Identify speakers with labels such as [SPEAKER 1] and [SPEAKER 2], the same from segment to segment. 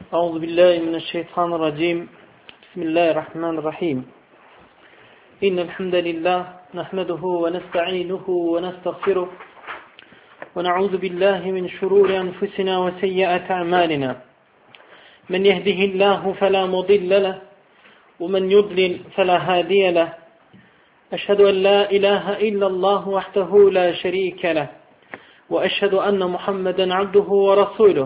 [SPEAKER 1] أعوذ بالله من الشيطان الرجيم بسم الله الرحمن الرحيم إن الحمد لله نحمده ونستعينه ونستغفره ونعوذ بالله من شرور أنفسنا وسيئات أعمالنا من يهده الله فلا مضل له ومن يضلل فلا هادي له أشهد أن لا إله إلا الله وحده لا شريك له وأشهد أن محمدا عبده ورسوله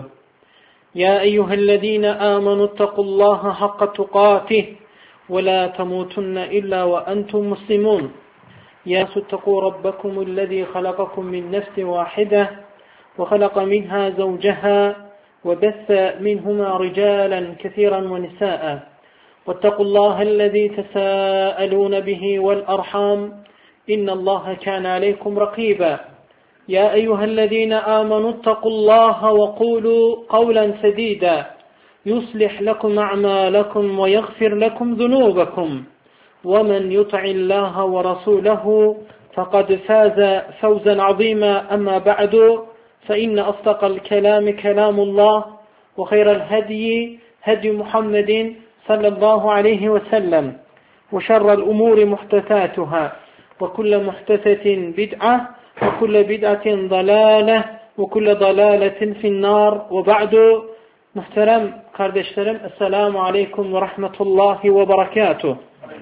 [SPEAKER 1] يا أيها الذين آمنوا اتقوا الله حق تقاته ولا تموتن إلا وأنتم مسلمون يا ناس اتقوا ربكم الذي خلقكم من نفس واحدة وخلق منها زوجها وبث منهما رجالا كثيرا ونساء واتقوا الله الذي تساءلون به والأرحام إن الله كان عليكم رقيبا يا أيها الذين آمنوا اتقوا الله وقولوا قولا سديدا يصلح لكم أعمالكم ويغفر لكم ذنوبكم ومن يطع الله ورسوله فقد فاز فوزا عظيما أما بعد فإن أصدق الكلام كلام الله وخير الهدي هدي محمد صلى الله عليه وسلم وشر الأمور محدثاتها وكل محدثة بدعة وكل بدعة ضلالة وكل ضلالة في النار وبعد. Muhterem kardeşlerim, Esselamu Aleyküm ve Rahmetullahi ve Berekatuhu.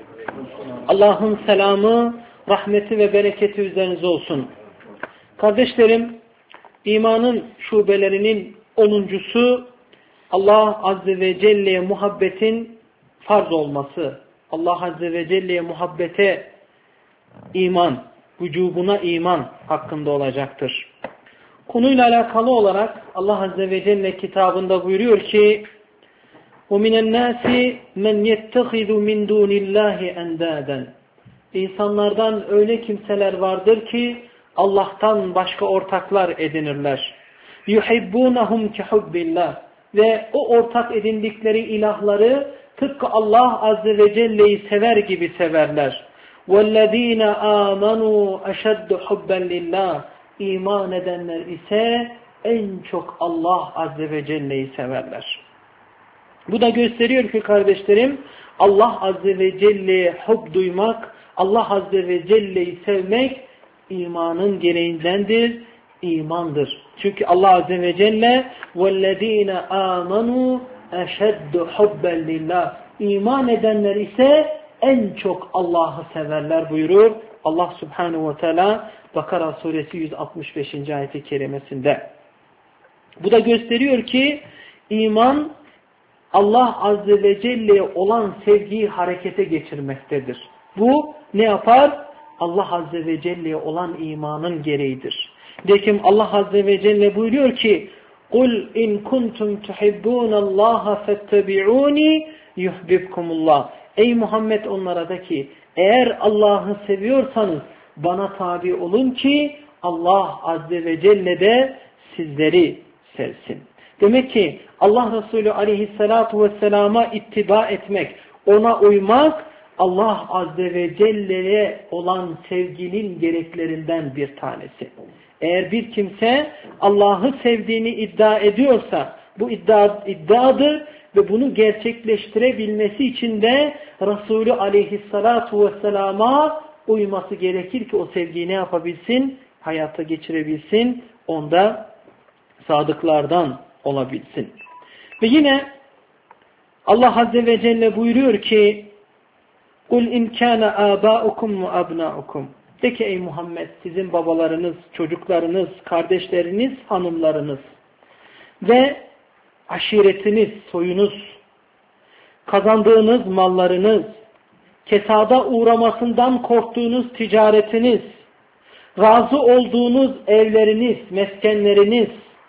[SPEAKER 1] Allah'ın selamı, rahmeti ve bereketi üzerinize olsun. Kardeşlerim, imanın şubelerinin 10.'su Allah Azze ve Celle'ye muhabbetin farz olması. Allah Azze ve Celle'ye muhabbete iman, vücubuna iman hakkında olacaktır. Konuyla alakalı olarak Allah Azze ve Celle kitabında buyuruyor ki وَمِنَ النَّاسِ مَنْ يَتَّخِذُ مِنْ دُونِ اللّٰهِ اَنْدَادًا İnsanlardan öyle kimseler vardır ki Allah'tan başka ortaklar edinirler. يُحِبُّونَهُمْ كَحُبِّ اللّٰهِ Ve o ortak edindikleri ilahları tıpkı Allah Azze ve Celle'yi sever gibi severler. وَالَّذ۪ينَ آمَنُوا اَشَدُّ حُبًّا لِلّٰهِ İman edenler ise en çok Allah Azze ve Celle'yi severler. Bu da gösteriyor ki kardeşlerim, Allah Azze ve Celle'ye hub duymak, Allah Azze ve Celle'yi sevmek imanın gereğindendir, imandır. Çünkü Allah Azze ve Celle وَالَّذ۪ينَ آمَنُوا اَشَدُّ حُبًّا لِلّٰهِ İman edenler ise en çok Allah'ı severler buyurur Allah Subhanahu ve Teala Bakara suresi 165. ayet-i kerimesinde. Bu da gösteriyor ki iman Allah Azze ve Celle'ye olan sevgiyi harekete geçirmektedir. Bu ne yapar? Allah Azze ve Celle'ye olan imanın gereğidir. Lakin Allah Azze ve Celle buyuruyor ki قُلْ اِنْ كُنْتُمْ تُحِبُّونَ اللّٰهَ فَاتَّبِعُونِ يُحْبِبْكُمُ اللّٰهِ Ey Muhammed onlara da ki eğer Allah'ı seviyorsanız bana tabi olun ki Allah Azze ve Celle de sizleri sevsin. Demek ki Allah Resulü Aleyhisselatu Vesselam'a ittiba etmek, ona uymak Allah Azze ve Celle'ye olan sevginin gereklerinden bir tanesi. Eğer bir kimse Allah'ı sevdiğini iddia ediyorsa bu iddiadır ve bunu gerçekleştirebilmesi için de Resulü Aleyhisselatu Vesselam'a uyması gerekir ki o sevgiyi ne yapabilsin? Hayata geçirebilsin. Onda sadıklardan olabilsin. Ve yine Allah Azze ve Celle buyuruyor ki قُلْ اِنْ كَانَ آبَاؤُكُمْ وَأَبْنَاؤُكُمْ De ki ey Muhammed sizin babalarınız, çocuklarınız, kardeşleriniz, hanımlarınız ve aşiretiniz, soyunuz, kazandığınız mallarınız, kesada uğramasından korktuğunuz ticaretiniz, razı olduğunuz evleriniz, meskenleriniz,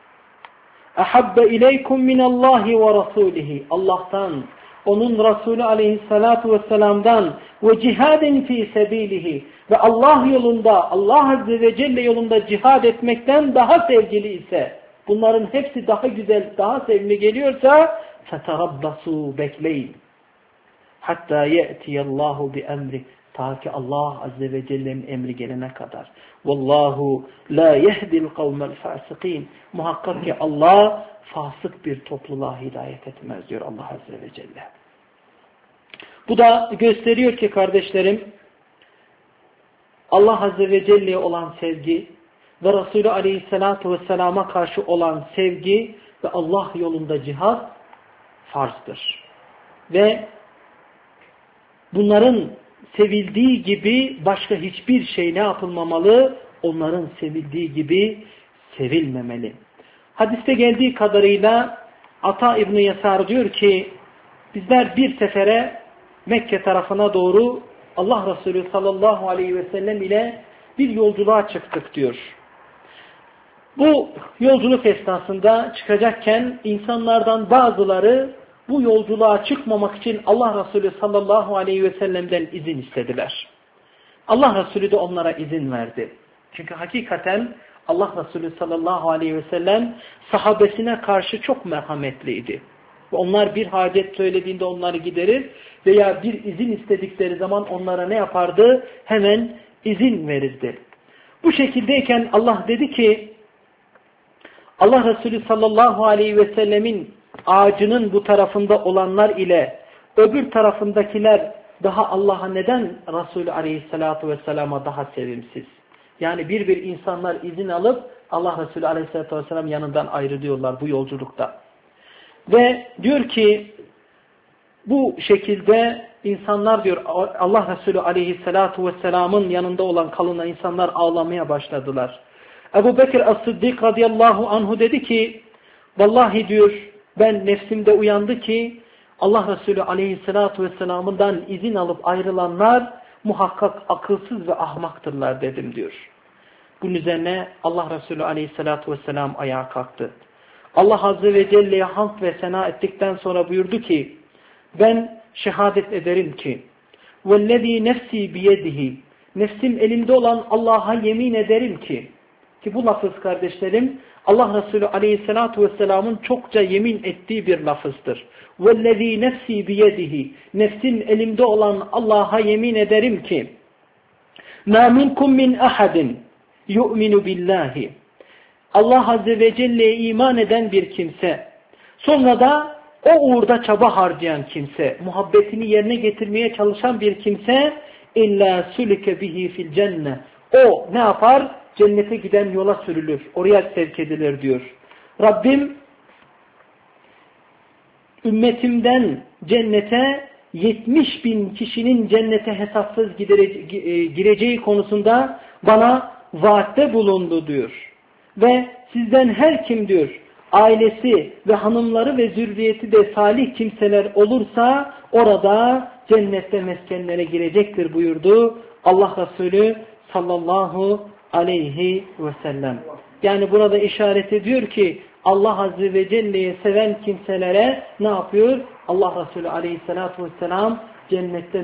[SPEAKER 1] اَحَبَّ اِلَيْكُمْ مِنَ اللّٰهِ وَرَسُولِهِ Allah'tan, onun Resulü Aleyhisselatu Vesselam'dan ve cihadin fi sebilihi ve Allah yolunda, Allah Azze ve Celle yolunda cihad etmekten daha sevgili ise, bunların hepsi daha güzel, daha sevimli geliyorsa فَتَرَبَّصُوا bekleyin. Hatta ye'tiyallahu bi emri. Ta ki Allah Azze ve Celle'nin emri gelene kadar. Vallahu la yehdil kavmel fasikin. Muhakkak ki Allah fasık bir topluluğa hidayet etmez diyor Allah Azze ve Celle. Bu da gösteriyor ki kardeşlerim, Allah Azze ve Celle'ye olan sevgi ve Resulü Aleyhisselatü Vesselam'a karşı olan sevgi ve Allah yolunda cihad farzdır. Ve bunların sevildiği gibi başka hiçbir şey ne yapılmamalı? Onların sevildiği gibi sevilmemeli. Hadiste geldiği kadarıyla Ata İbni Yasar diyor ki bizler bir sefere Mekke tarafına doğru Allah Resulü sallallahu aleyhi ve sellem ile bir yolculuğa çıktık diyor. Bu yolculuk esnasında çıkacakken insanlardan bazıları bu yolculuğa çıkmamak için Allah Resulü sallallahu aleyhi ve sellem'den izin istediler. Allah Resulü de onlara izin verdi. Çünkü hakikaten Allah Resulü sallallahu aleyhi ve sellem sahabesine karşı çok merhametliydi. Onlar bir hacet söylediğinde onları giderir veya bir izin istedikleri zaman onlara ne yapardı? Hemen izin verirdi. Bu şekildeyken Allah dedi ki Allah Resulü sallallahu aleyhi ve sellemin ağacının bu tarafında olanlar ile öbür tarafındakiler daha Allah'a neden Resulü aleyhissalatu vesselama daha sevimsiz? Yani bir insanlar izin alıp Allah Resulü aleyhissalatu vesselam yanından ayrılıyorlar bu yolculukta. Ve diyor ki bu şekilde insanlar diyor Allah Resulü aleyhissalatu vesselamın yanında olan kalına insanlar ağlamaya başladılar. Ebu Bekir As-Sıddık radıyallahu anhu dedi ki vallahi diyor ben nefsimde uyandı ki Allah Resulü aleyhissalatu vesselamından izin alıp ayrılanlar muhakkak akılsız ve ahmaktırlar dedim diyor. Bunun üzerine Allah Resulü aleyhissalatu vesselam ayağa kalktı. Allah Azze ve Celle'ye hamd ve sena ettikten sonra buyurdu ki ben şehadet ederim ki vellezî nefsî biyedihi nefsim elinde olan Allah'a yemin ederim ki bu lafız kardeşlerim Allah Resulü aleyhissalatu vesselamın çokça yemin ettiği bir lafızdır. Vellezî nefsî biyedihi nefsim elimde olan Allah'a yemin ederim ki mâ minkum min ahadin yu'minu billahi Allah Azze ve Celle'ye iman eden bir kimse, sonra da o uğurda çaba harcayan kimse, muhabbetini yerine getirmeye çalışan bir kimse, illa sulike bihi fil cennet. O ne yapar? Cennete giden yola sürülür, oraya sevk edilir diyor. Rabbim ümmetimden cennete 70.000 kişinin cennete hesapsız gireceği konusunda bana vaatte bulundu diyor. Ve sizden her kim diyor ailesi ve hanımları ve zürriyeti de salih kimseler olursa orada cennette meskenlere girecektir buyurdu Allah Resulü sallallahu aleyhi ve sellem. Yani burada işaret ediyor ki Allah Azze ve Celle'yi seven kimselere ne yapıyor? Allah Resulü aleyhissalatu vesselam cennette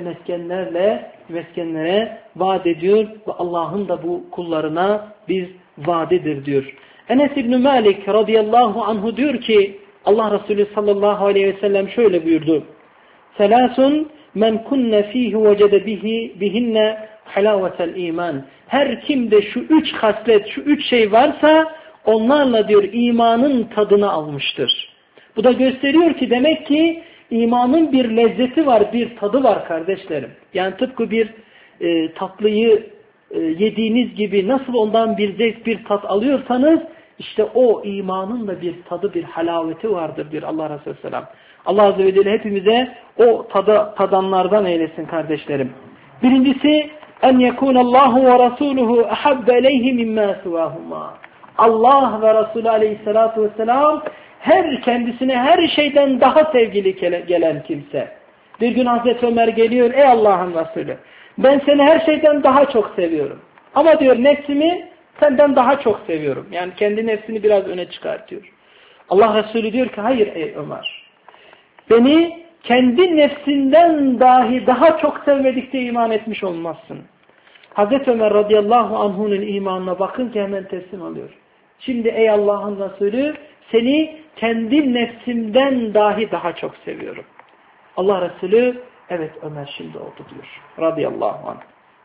[SPEAKER 1] meskenlere vaat ediyor ve Allah'ın da bu kullarına bir vaadidir diyor. Enes İbni Malik radıyallahu anhu diyor ki Allah Resulü sallallahu aleyhi ve sellem şöyle buyurdu. Selasun men kunne fihi vecede bihinne halavetel iman. Her kimde şu üç haslet, şu üç şey varsa onlarla diyor imanın tadını almıştır. Bu da gösteriyor ki demek ki imanın bir lezzeti var, bir tadı var kardeşlerim. Yani tıpkı bir tatlıyı yediğiniz gibi nasıl ondan bir zevk, bir tat alıyorsanız işte o imanın da bir tadı, bir halaveti vardır diyor Allah Resulü Selam. Allah Azze ve Celle hepimize o tadanlardan eylesin kardeşlerim. Birincisi en yekunallahu ve rasuluhu ahabbe ileyhi mimma sivahuma. Allah ve Resulü aleyhissalatu vesselam kendisine her şeyden daha sevgili gelen kimse. Bir gün Hazreti Ömer geliyor, ey Allah'ın Resulü ben seni her şeyden daha çok seviyorum. Ama diyor nefsimi senden daha çok seviyorum. Yani kendi nefsini biraz öne çıkartıyor. Allah Resulü diyor ki hayır ey Ömer. Beni kendi nefsinden dahi daha çok sevmedikçe iman etmiş olmazsın. Hazreti Ömer radıyallahu anh'unun imanına bakın ki hemen teslim alıyor. Şimdi ey Allah'ın Resulü seni kendi nefsimden dahi daha çok seviyorum. Allah Resulü Evet Ömer şimdi oldu diyor. Radıyallahu anh.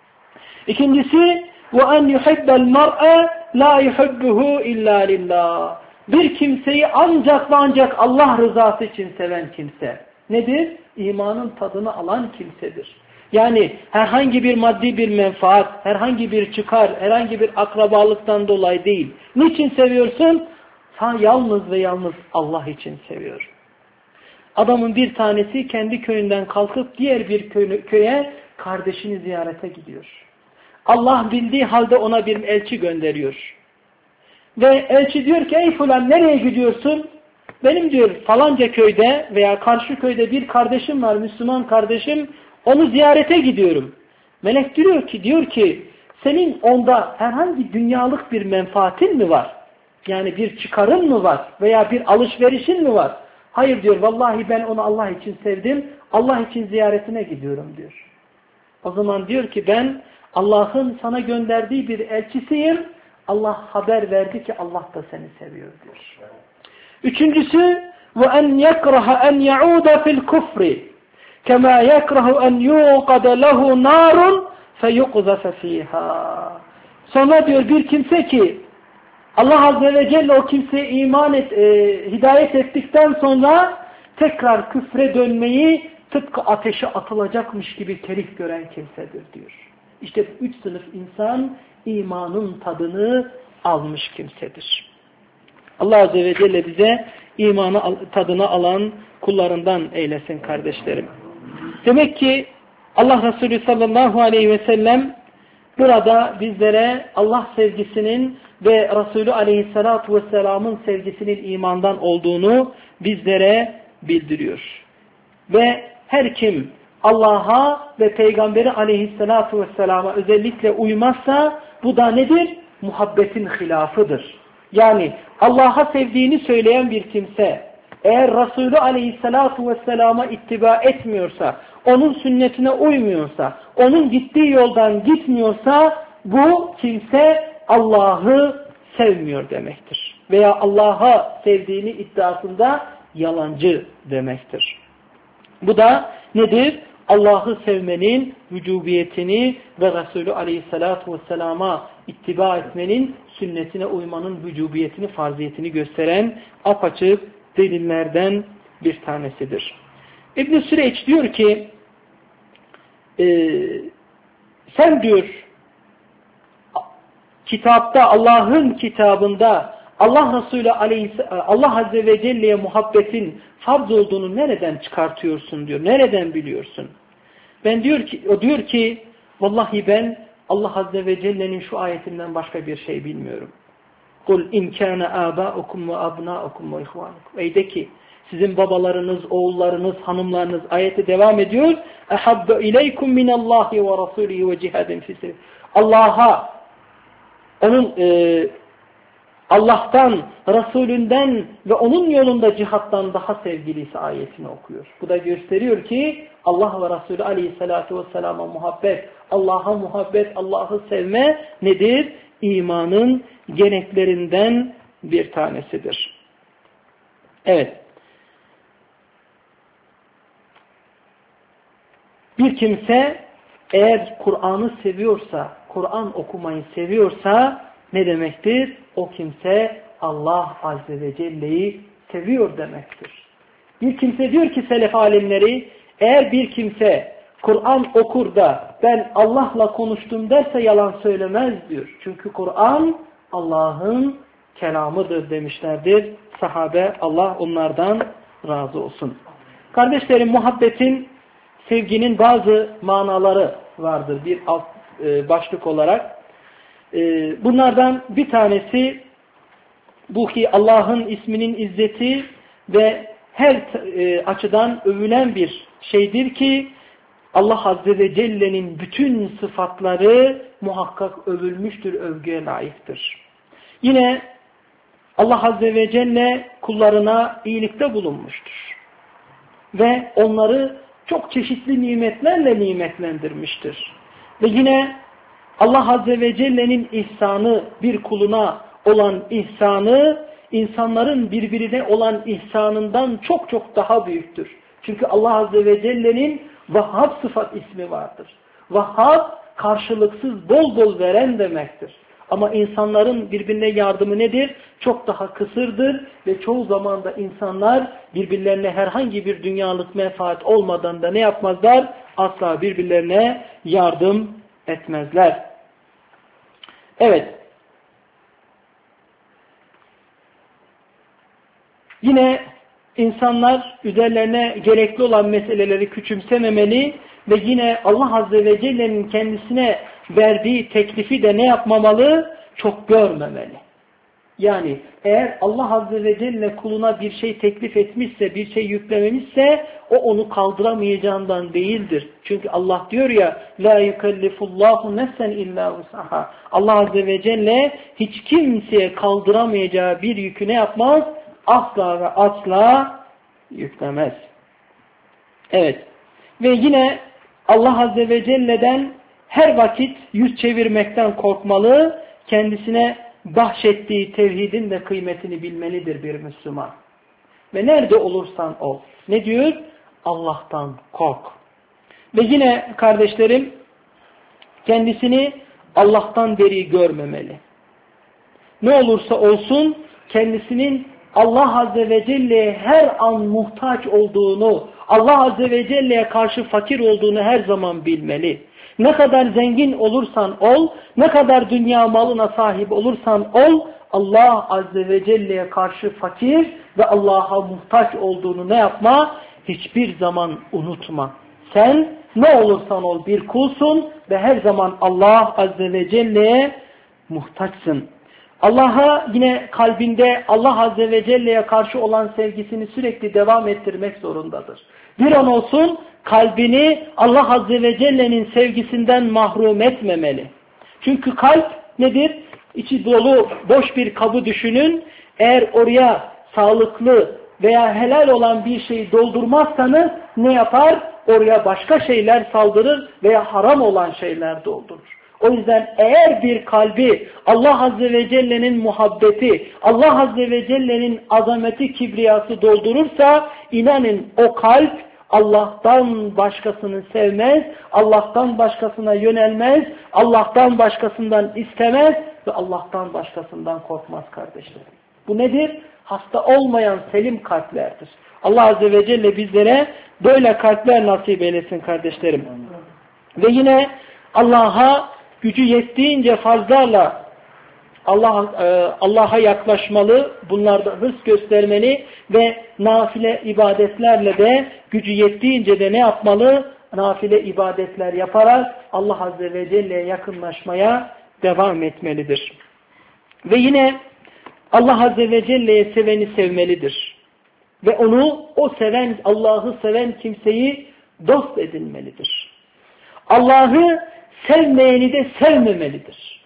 [SPEAKER 1] İkincisi وَاَنْ يُحِبَّ الْمَرْءَ لَا يُحِبُّهُ اِلَّا لِلّٰهِ. Bir kimseyi ancak ve ancak Allah rızası için seven kimse. Nedir? İmanın tadını alan kimsedir. Yani herhangi bir maddi bir menfaat, herhangi bir çıkar, herhangi bir akrabalıktan dolayı değil. Niçin seviyorsun? Sen yalnız ve yalnız Allah için seviyor. Adamın bir tanesi kendi köyünden kalkıp diğer bir köye kardeşini ziyarete gidiyor. Allah bildiği halde ona bir elçi gönderiyor. Ve elçi diyor ki ey falan nereye gidiyorsun? Benim diyor falanca köyde veya karşı köyde bir kardeşim var, Müslüman kardeşim, onu ziyarete gidiyorum. Melek diyor ki senin onda herhangi dünyalık bir menfaatin mi var? Yani bir çıkarın mı var veya bir alışverişin mi var? Hayır diyor, vallahi ben onu Allah için sevdim, Allah için ziyaretine gidiyorum diyor. O zaman diyor ki ben Allah'ın sana gönderdiği bir elçisiyim, Allah haber verdi ki Allah da seni seviyor diyor. Üçüncüsü وَاَنْ يَكْرَهَ اَنْ يَعُودَ فِي الْكُفْرِ كَمَا يَكْرَهُ اَنْ يُوقَدَ لَهُ نَارٌ فَيُقْذَفَ ف۪يهَا. Sonra diyor bir kimse ki Allah Azze ve Celle o kimseye hidayet ettikten sonra tekrar küfre dönmeyi tıpkı ateşe atılacakmış gibi kerih gören kimsedir diyor. İşte 3 sınıf insan imanın tadını almış kimsedir. Allah Azze ve Celle bize imanı tadını alan kullarından eylesin kardeşlerim. Demek ki Allah Resulü sallallahu aleyhi ve sellem burada bizlere Allah sevgisinin ve Resulü aleyhissalatu vesselamın sevgisinin imandan olduğunu bizlere bildiriyor. Ve her kim Allah'a ve Peygamberi aleyhissalatu vesselama özellikle uymazsa bu da nedir? Muhabbetin hilafıdır. Yani Allah'a sevdiğini söyleyen bir kimse eğer Resulü aleyhissalatu vesselama ittiba etmiyorsa, onun sünnetine uymuyorsa, onun gittiği yoldan gitmiyorsa bu kimse Allah'ı sevmiyor demektir. Veya Allah'a sevdiğini iddiasında yalancı demektir. Bu da nedir? Allah'ı sevmenin vücubiyetini ve Resulü aleyhissalatu vesselama ittiba etmenin, sünnetine uymanın vücubiyetini, farziyetini gösteren apaçık delillerden bir tanesidir. İbn-i Süreyç diyor ki sen diyor kitapta, Allah'ın kitabında Allah Resulü Allah Azze ve Celle'ye muhabbetin farz olduğunu nereden çıkartıyorsun diyor. Nereden biliyorsun? O diyor ki vallahi ben Allah Azze ve Celle'nin şu ayetinden başka bir şey bilmiyorum. Kul in kana aba'ukum ve abna'ukum ve ihvanukum. Ey de ki sizin babalarınız, oğullarınız, hanımlarınız ayeti devam ediyor. Ehabbe ileykum minallahi ve rasulihi ve cihadin fi Allah'a Allah'tan, Resulünden ve onun yolunda cihattan daha sevgilisi ayetini okuyor. Bu da gösteriyor ki Allah ve Resulü aleyhissalatu vesselama muhabbet, Allah'a muhabbet, Allah'ı sevme nedir? İmanın gereklerinden bir tanesidir. Evet. Bir kimse eğer Kur'an'ı seviyorsa, Kur'an okumayı seviyorsa ne demektir? O kimse Allah Azze ve Celle'yi seviyor demektir. Bir kimse diyor ki selef alimleri, eğer bir kimse Kur'an okur da ben Allah'la konuştum derse yalan söylemez diyor. Çünkü Kur'an Allah'ın kelamıdır demişlerdir sahabe. Allah onlardan razı olsun. Kardeşlerim, muhabbetin, sevginin bazı manaları vardır bir alt başlık olarak. Bunlardan bir tanesi bu ki Allah'ın isminin izzeti ve her açıdan övülen bir şeydir ki Allah Azze ve Celle'nin bütün sıfatları muhakkak övülmüştür, övgüye layıktır. Yine Allah Azze ve Celle kullarına iyilikte bulunmuştur. Ve onları çok çeşitli nimetlerle nimetlendirmiştir. Ve yine Allah Azze ve Celle'nin ihsanı, bir kuluna olan ihsanı, insanların birbirine olan ihsanından çok çok daha büyüktür. Çünkü Allah Azze ve Celle'nin Vahhab sıfat ismi vardır. Vahhab karşılıksız bol bol veren demektir. Ama insanların birbirine yardımı nedir? Çok daha kısırdır ve çoğu zaman da insanlar birbirlerine herhangi bir dünyalık menfaat olmadan da ne yapmazlar? Asla birbirlerine yardım etmezler. Evet. Yine insanlar üzerlerine gerekli olan meseleleri küçümsememeli ve yine Allah Azze ve Celle'nin kendisine verdiği teklifi de ne yapmamalı? Çok görmemeli. Yani eğer Allah Azze ve Celle kuluna bir şey teklif etmişse, bir şey yüklememişse o onu kaldıramayacağından değildir. Çünkü Allah diyor ya la yukellifullahu nefsen illa vus'aha. Allah Azze ve Celle hiç kimseye kaldıramayacağı bir yükü ne yapmaz? Asla ve asla yüklemez. Evet. Ve yine Allah Azze ve Celle'den her vakit yüz çevirmekten korkmalı, kendisine bahşettiği tevhidin de kıymetini bilmelidir bir Müslüman. Ve nerede olursan ol. Ne diyor? Allah'tan kork. Ve yine kardeşlerim, kendisini Allah'tan beri görmemeli. Ne olursa olsun kendisinin Allah Azze ve Celle'ye her an muhtaç olduğunu, Allah Azze ve Celle'ye karşı fakir olduğunu her zaman bilmeli. Ne kadar zengin olursan ol, ne kadar dünya malına sahip olursan ol, Allah Azze ve Celle'ye karşı fakir ve Allah'a muhtaç olduğunu ne yapma? Hiçbir zaman unutma. Sen ne olursan ol bir kulsun ve her zaman Allah Azze ve Celle'ye muhtaçsın. Allah'a yine kalbinde Allah Azze ve Celle'ye karşı olan sevgisini sürekli devam ettirmek zorundadır. Bir an olsun kalbini Allah Azze ve Celle'nin sevgisinden mahrum etmemeli. Çünkü kalp nedir? İçi dolu boş bir kabı düşünün. Eğer oraya sağlıklı veya helal olan bir şeyi doldurmazsanız ne yapar? Oraya başka şeyler saldırır veya haram olan şeyler doldurur. O yüzden eğer bir kalbi Allah Azze ve Celle'nin muhabbeti, Allah Azze ve Celle'nin azameti, kibriyası doldurursa inanın o kalp Allah'tan başkasını sevmez, Allah'tan başkasına yönelmez, Allah'tan başkasından istemez ve Allah'tan başkasından korkmaz kardeşlerim. Bu nedir? Hasta olmayan selim kalplerdir. Allah Azze ve Celle bizlere böyle kalpler nasip eylesin kardeşlerim. Ve yine Allah'a gücü yettiğince fazlarla Allah'a yaklaşmalı, bunlarda hırs göstermeli ve nafile ibadetlerle de gücü yettiğince de ne yapmalı? Nafile ibadetler yaparak Allah Azze ve Celle'ye yakınlaşmaya devam etmelidir. Ve yine Allah Azze ve Celle'ye seveni sevmelidir. Ve Allah'ı seven kimseyi dost edinmelidir. Allah'ı sevmeyeni de sevmemelidir.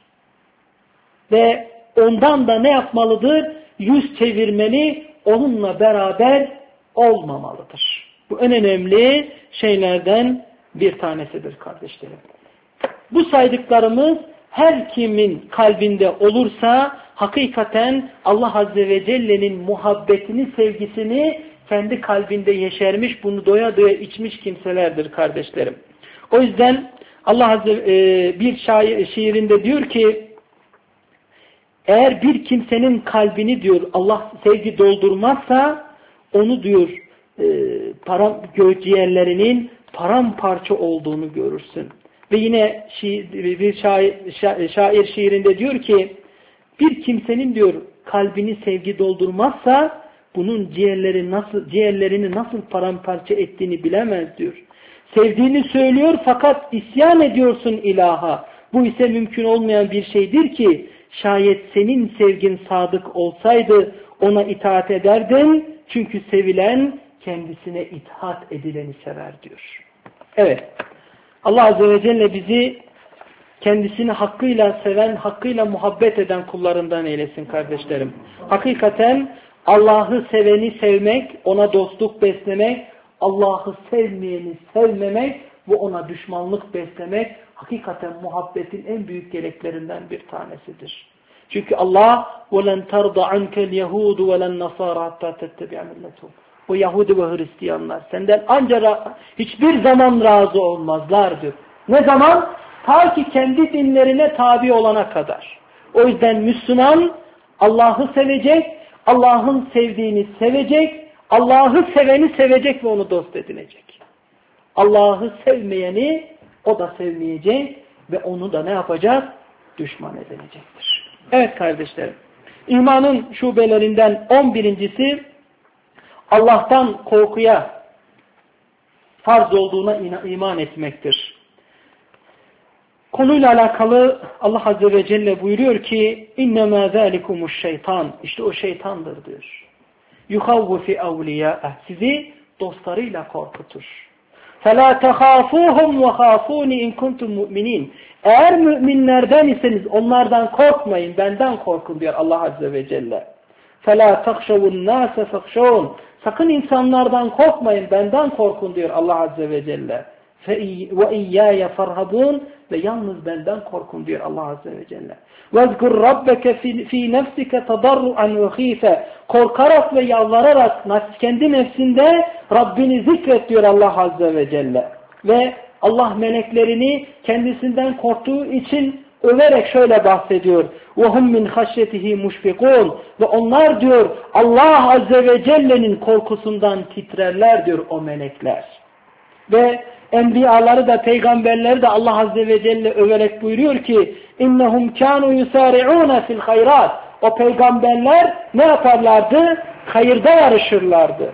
[SPEAKER 1] Ve ondan da ne yapmalıdır? Yüz çevirmeli, onunla beraber olmamalıdır. Bu en önemli şeylerden bir tanesidir kardeşlerim. Bu saydıklarımız her kimin kalbinde olursa hakikaten Allah Azze ve Celle'nin muhabbetini, sevgisini kendi kalbinde yeşermiş, bunu doya doya içmiş kimselerdir kardeşlerim. O yüzden Allah Azze bir şiirinde diyor ki eğer bir kimsenin kalbini diyor Allah sevgi doldurmazsa onu diyor ciğerlerinin paramparça olduğunu görürsün. Ve yine bir şair şiirinde diyor ki bir kimsenin diyor kalbini sevgi doldurmazsa bunun ciğerlerini nasıl paramparça ettiğini bilemez diyor. Sevdiğini söylüyor fakat isyan ediyorsun ilaha. Bu ise mümkün olmayan bir şeydir ki şayet senin sevgin sadık olsaydı ona itaat ederdin. Çünkü sevilen kendisine itaat edileni sever diyor. Evet. Allah Azze ve Celle bizi kendisini hakkıyla seven, hakkıyla muhabbet eden kullarından eylesin kardeşlerim. Hakikaten Allah'ı seveni sevmek, ona dostluk beslemek, Allah'ı sevmeyeni sevmemek ve ona düşmanlık beslemek hakikaten muhabbetin en büyük gereklerinden bir tanesidir. Çünkü Allah وَلَنْ تَرْضَ عَنْكَ الْيَهُودُ وَلَنْ نَصَارَ حَتَّى تَتَّبِعَ مِلَّتَهُمْ. O Yahudi ve Hristiyanlar senden ancak hiçbir zaman razı olmazlar diyor. Ne zaman? Ta ki kendi dinlerine tabi olana kadar. O yüzden Müslüman Allah'ı sevecek, Allah'ın sevdiğini sevecek, Allah'ı seveni sevecek ve onu dost edinecek. Allah'ı sevmeyeni o da sevmeyecek ve onu da ne yapacak? Düşman edinecektir. Evet kardeşlerim, imanın şubelerinden 11'incisi Allah'tan korkuya farz olduğuna iman etmektir. Konuyla alakalı Allah Azze ve Celle buyuruyor ki اِنَّمَا ذَٰلِكُمُ şeytan. İşte o şeytandır diyor. يُخَوُّ فِي اَوْلِيَاءَ. Sizi dostlarıyla korkutur. فَلَا تَخَافُوهُمْ وَخَافُونِ اِنْ كُنْتُمْ مُؤْمِنِينَ. Eğer müminlerden iseniz onlardan korkmayın, benden korkun diyor Allah Azze ve Celle. فَلَا تَخْشَوُ النَّاسَ فَخْشَوُونَ. Sakın insanlardan korkmayın, benden korkun diyor Allah Azze ve Celle. وَاِيَّايَ فَرْهَبُونَ. Ve yalnız benden korkun diyor Allah Azze ve Celle. وَذْكُرْ رَبَّكَ فِي نَفْسِكَ تَضَرُّعًا وَخِيفًا. Korkarak ve yalvararak kendi nefsinde Rabbini zikret diyor Allah Azze ve Celle. Ve Allah meleklerini kendisinden korktuğu için överek şöyle bahsediyor. وَهُمْ مِنْ خَشْيَتِهِ مُشْفِقُونَ. Ve onlar diyor Allah Azze ve Celle'nin korkusundan titrerler diyor o melekler. Ve enbiyaları da peygamberleri de Allah Azze ve Celle överek buyuruyor ki اِنَّهُمْ كَانُوا يُسَارِعُونَ فِي الْخَيْرَاتِ. O peygamberler ne yaparlardı? Hayırda yarışırlardı.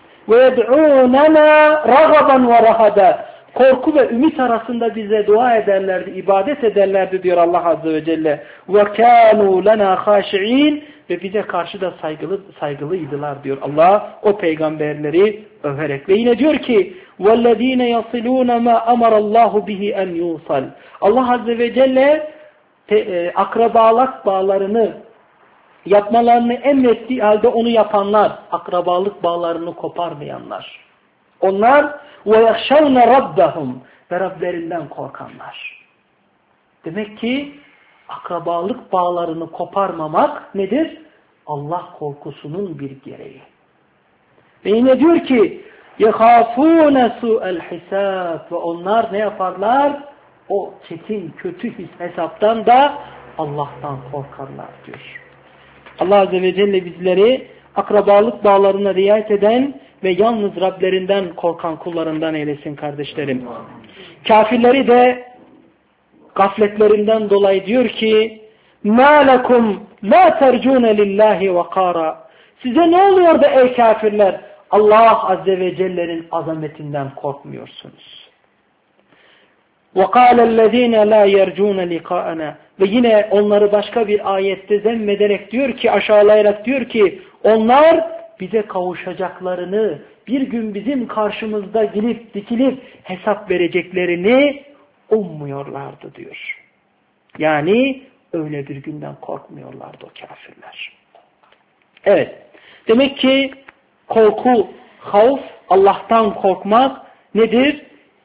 [SPEAKER 1] وَيَدْعُونَنَا رَغَبًا وَرَهَدًا. Korku ve ümit arasında bize dua ederlerdi, ibadet ederlerdi diyor Allah Azze ve Celle. وَكَانُوا لَنَا خَاشِعِينَ. Ve bize karşı da saygılıydılar diyor Allah o peygamberleri överek. Ve yine diyor ki وَالَّذ۪ينَ يَصِلُونَ مَا أَمَرَ اللّٰهُ بِهِ اَنْ يُوصَلْ. Allah Azze ve Celle akrabalık bağlarını yapmalarını emrettiği halde onu yapanlar, akrabalık bağlarını koparmayanlar. Onlar وَيَخْشَوْنَ رَبَّهُمْ. Ve Rablerinden korkanlar. Demek ki akrabalık bağlarını koparmamak nedir? Allah korkusunun bir gereği. Ve yine diyor ki يَخَافُونَ سُوءَ الْحِسَابِ. Ve onlar ne yaparlar? O çetin, kötü hesaptan da Allah'tan korkarlar diyor. Allah Azze ve Celle bizleri akrabalık bağlarına riayet eden ve yalnız Rablerinden korkan kullarından eylesin kardeşlerim. Kafirleri de gafletlerinden dolayı diyor ki مَا لَكُمْ لَا تَرْجُونَ لِلّٰهِ وَقَارًا. Size ne oluyor da ey kafirler Allah Azze ve Celle'nin azametinden korkmuyorsunuz. وَقَالَ الَّذ۪ينَ لَا يَرْجُونَ لِقَاءَنَا. Ve yine onları başka bir ayette zemmederek diyor ki, aşağılayarak diyor ki onlar bize kavuşacaklarını, bir gün bizim karşımızda gelip dikilip hesap vereceklerini ummuyorlardı diyor. Yani öyle bir günden korkmuyorlardı o kafirler. Evet. Demek ki korku, havf, Allah'tan korkmak nedir?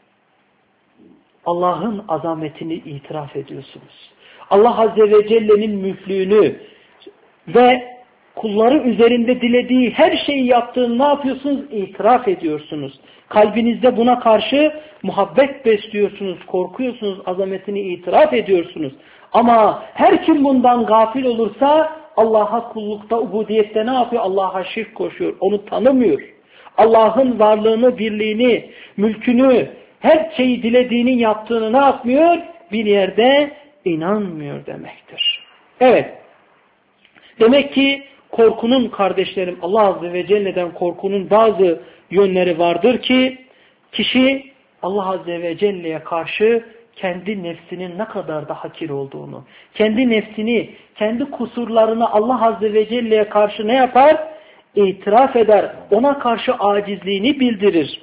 [SPEAKER 1] Allah'ın azametini itiraf ediyorsunuz. Allah Azze ve Celle'nin müflüğünü ve kulları üzerinde dilediği her şeyi yaptığını ne yapıyorsunuz? İtiraf ediyorsunuz. Kalbinizde buna karşı muhabbet besliyorsunuz, korkuyorsunuz, azametini itiraf ediyorsunuz. Ama her kim bundan gafil olursa Allah'a kullukta, ubudiyette ne yapıyor? Allah'a şirk koşuyor, onu tanımıyor. Allah'ın varlığını, birliğini, mülkünü, her şeyi dilediğinin yaptığını ne yapmıyor? Bir yerde inanmıyor demektir. Evet. Demek ki korkunun kardeşlerim, Allah Azze ve Celle'den korkunun bazı yönleri vardır ki kişi Allah Azze ve Celle'ye karşı kendi nefsinin ne kadar da hakir olduğunu, kendi nefsini, kendi kusurlarını Allah Azze ve Celle'ye karşı ne yapar? İtiraf eder. Ona karşı acizliğini bildirir.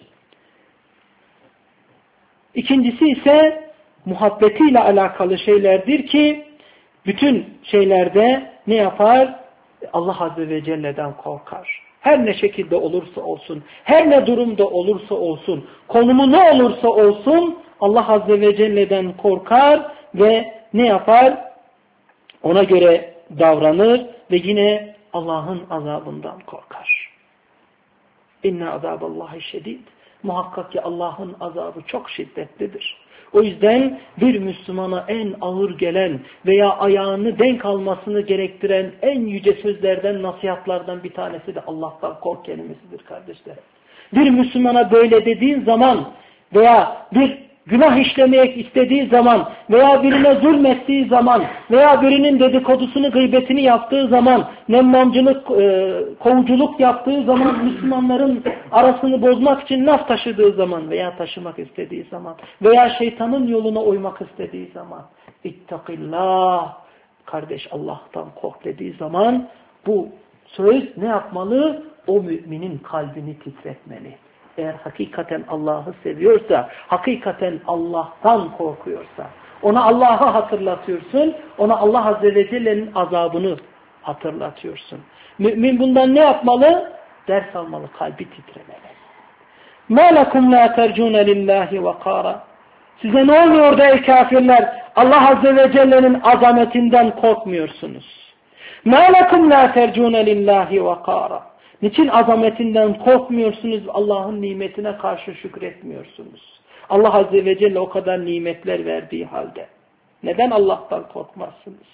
[SPEAKER 1] İkincisi ise muhabbetiyle alakalı şeylerdir ki bütün şeylerde ne yapar? Allah Azze ve Celle'den korkar. Her ne şekilde olursa olsun, her ne durumda olursa olsun, konumu ne olursa olsun Allah Azze ve Celle'den korkar ve ne yapar? Ona göre davranır ve yine Allah'ın azabından korkar. İnne azaballahi şedid. Muhakkak ki Allah'ın azabı çok şiddetlidir. O yüzden bir Müslümana en ağır gelen veya ayağını denk almasını gerektiren en yüce sözlerden, nasihatlardan bir tanesi de Allah'tan kork kelimesidir kardeşler. Bir Müslümana böyle dediğin zaman veya bir günah işlemek istediği zaman veya birine zulmettiği zaman veya birinin dedikodusunu, gıybetini yaptığı zaman, nemmamcılık, kovuculuk yaptığı zaman, Müslümanların arasını bozmak için laf taşıdığı zaman veya taşımak istediği zaman veya şeytanın yoluna uymak istediği zaman, İttakillah, kardeş Allah'tan kork dediği zaman bu söz ne yapmalı? O müminin kalbini titretmeli. Eğer hakikaten Allah'ı seviyorsa, hakikaten Allah'tan korkuyorsa, ona Allah'ı hatırlatıyorsun, ona Allah Azze ve Celle'nin azabını hatırlatıyorsun. Mümin bundan ne yapmalı? Ders almalı, kalbi titremeli. مَا لَكُمْ لَا تَرْجُونَ لِلّٰهِ وَقَارًا. Size ne oluyor da ey kafirler? Allah Azze ve Celle'nin azametinden korkmuyorsunuz. مَا لَكُمْ لَا تَرْجُونَ لِلّٰهِ وَقَارًا. Niçin azametinden korkmuyorsunuz? Allah'ın nimetine karşı şükretmiyorsunuz. Allah Azze ve Celle o kadar nimetler verdiği halde. Neden Allah'tan korkmazsınız?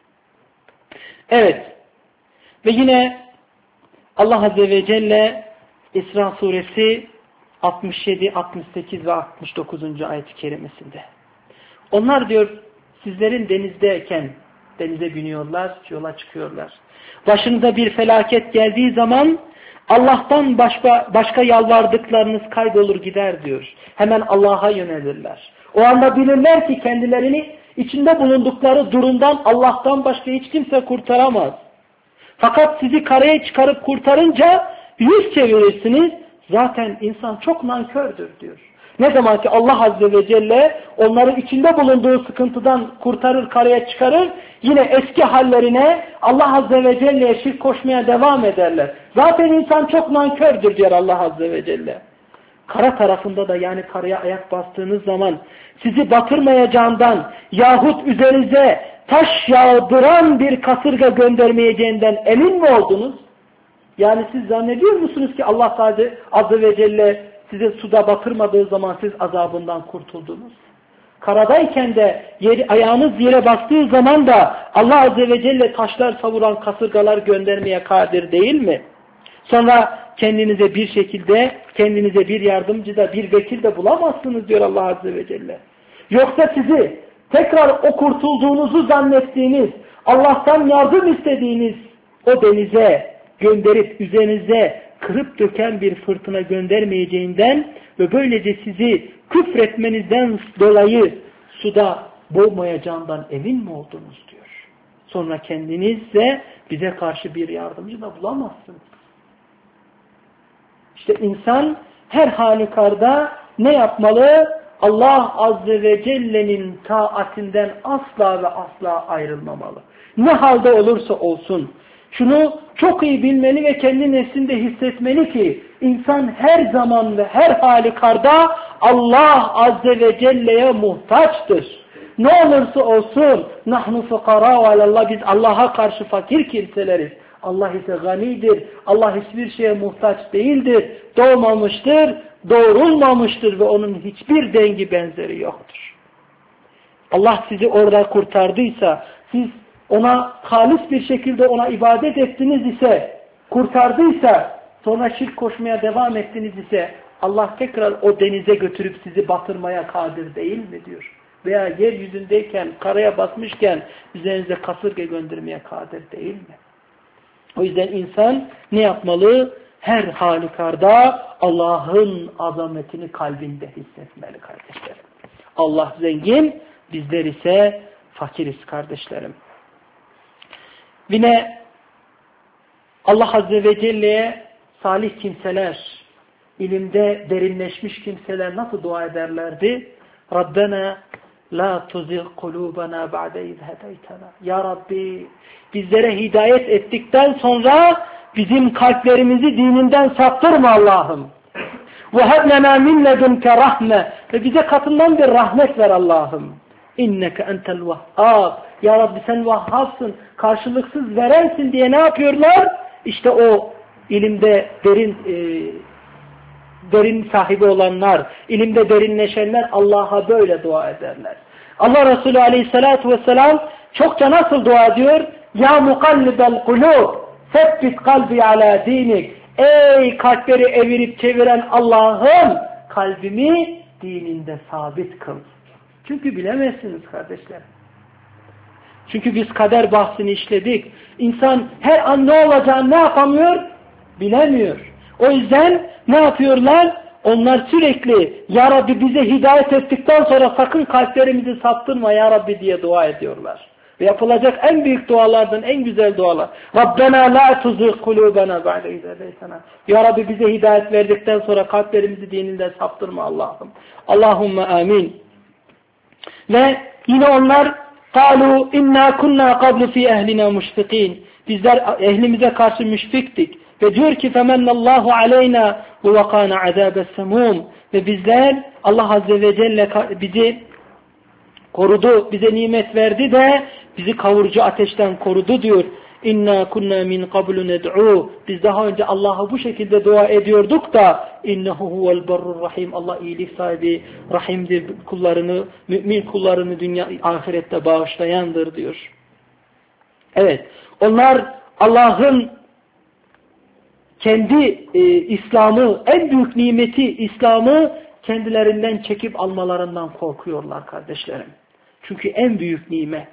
[SPEAKER 1] Evet. Ve yine Allah Azze ve Celle İsra suresi 67, 68 ve 69. ayet-i kerimesinde. Onlar diyor sizlerin denizdeyken denize biniyorlar, yola çıkıyorlar. Başınıza bir felaket geldiği zaman Allah'tan başka yalvardıklarınız kaybolur gider diyor. Hemen Allah'a yönelirler. O anda bilirler ki kendilerini içinde bulundukları durumdan Allah'tan başka hiç kimse kurtaramaz. Fakat sizi karaya çıkarıp kurtarınca yüz çevirirsiniz. Zaten insan çok nankördür diyor. Ne zaman ki Allah Azze ve Celle onları içinde bulunduğu sıkıntıdan kurtarır, karaya çıkarır, yine eski hallerine Allah Azze ve Celle'ye şirk koşmaya devam ederler. Zaten insan çok nankördür diyor Allah Azze ve Celle. Kara tarafında da yani karaya ayak bastığınız zaman sizi batırmayacağından yahut üzerinize taş yağdıran bir kasırga göndermeyeceğinden emin mi oldunuz? Yani siz zannediyor musunuz ki Allah Azze ve Celle sizi suda batırmadığı zaman siz azabından kurtuldunuz? Karadayken de ayağınız yere bastığı zaman da Allah Azze ve Celle taşlar savuran kasırgalar göndermeye kadir değil mi? Sonra kendinize bir şekilde, kendinize bir yardımcı da bir vekil de bulamazsınız diyor Allah Azze ve Celle. Yoksa sizi tekrar o kurtulduğunuzu zannettiğiniz, Allah'tan yardım istediğiniz o denize gönderip üzerinize kırıp döken bir fırtına göndermeyeceğinden ve böylece sizi küfretmenizden dolayı suda boğmayacağından emin mi oldunuz diyor. Sonra kendinizse bize karşı bir yardımcı da bulamazsınız. İşte insan her halükarda ne yapmalı? Allah Azze ve Celle'nin taatinden asla ve asla ayrılmamalı. Ne halde olursa olsun. Şunu çok iyi bilmeli ve kendi nefsinde hissetmeli ki insan her zaman ve her halükarda Allah Azze ve Celle'ye muhtaçtır. Ne olursa olsun nahnu fukara ve Allah, biz Allah'a karşı fakir kimseleriz. Allah ise ganidir. Allah hiçbir şeye muhtaç değildir. Doğmamıştır, doğrulmamıştır ve onun hiçbir dengi benzeri yoktur. Allah sizi orada kurtardıysa, siz ona halis bir şekilde ona ibadet ettiniz ise, kurtardıysa, sonra şirk koşmaya devam ettiniz ise, Allah tekrar o denize götürüp sizi batırmaya kadir değil mi diyor. Veya yeryüzündeyken, karaya basmışken üzerinize kasırga göndermeye kadir değil mi? O yüzden insan ne yapmalı? Her halükarda Allah'ın azametini kalbinde hissetmeli kardeşlerim. Allah zengin, bizler ise fakiriz kardeşlerim. Yine Allah Azze ve Celle'ye salih kimseler, ilimde derinleşmiş kimseler nasıl dua ederlerdi? Rabbena la tuzigh kulubana ba'de iz hedeytena. Ya Rabbi, bizlere hidayet ettikten sonra bizim kalplerimizi dininden saptırma Allah'ım. Ve heb lena min ledunke rahme. Ve bize katından bir rahmet ver Allah'ım. İnneke entel vehhab. Ya Rabbi sen Vahhab'sın, karşılıksız verensin diye ne yapıyorlar? İşte o ilimde derin sahibi olanlar, ilimde derinleşenler Allah'a böyle dua ederler. Allah Resulü Aleyhisselatü Vesselam çokça nasıl dua ediyor? Ya mukallibel kulub, sebbit kalbi ala dinik. Ey kalpleri evirip çeviren Allah'ım, kalbimi dininde sabit kıl. Çünkü bilemezsiniz kardeşler. Çünkü biz kader bahsini işledik. İnsan her an ne olacağını ne yapamıyor? Bilemiyor. O yüzden ne yapıyorlar? Onlar sürekli Ya Rabbi bize hidayet ettikten sonra sakın kalplerimizi saptırma Ya Rabbi diye dua ediyorlar. Ve yapılacak en büyük dualardan en güzel dualar. Rabbena la tuzigh kulubana ba'de iz hedeytena. Ya Rabbi bize hidayet verdikten sonra kalplerimizi dininden saptırma Allah'ım. Allahümme amin. Ve yine onlar قالوا inna kunna qablu fi ehlina müşfikin. Bizler ehlimize karşı müşfiktik. Ve diyor ki femennallahu aleyna ve vakana azabes semum. Ve bizler Allah Azze ve Celle bizi korudu, bize nimet verdi de bizi kavurucu ateşten korudu diyor. İnna kunna min qablu ned'u. Biz daha önce Allah'a bu şekilde dua ediyorduk da innehu huvel berrur rahim. Allah iyilik sahibi, rahimdir, kullarını, mümin kullarını dünya ahirette bağışlayandır diyor. Evet, onlar Allah'ın kendi İslam'ı, en büyük nimeti İslam'ı kendilerinden çekip almalarından korkuyorlar kardeşlerim. Çünkü en büyük nimet.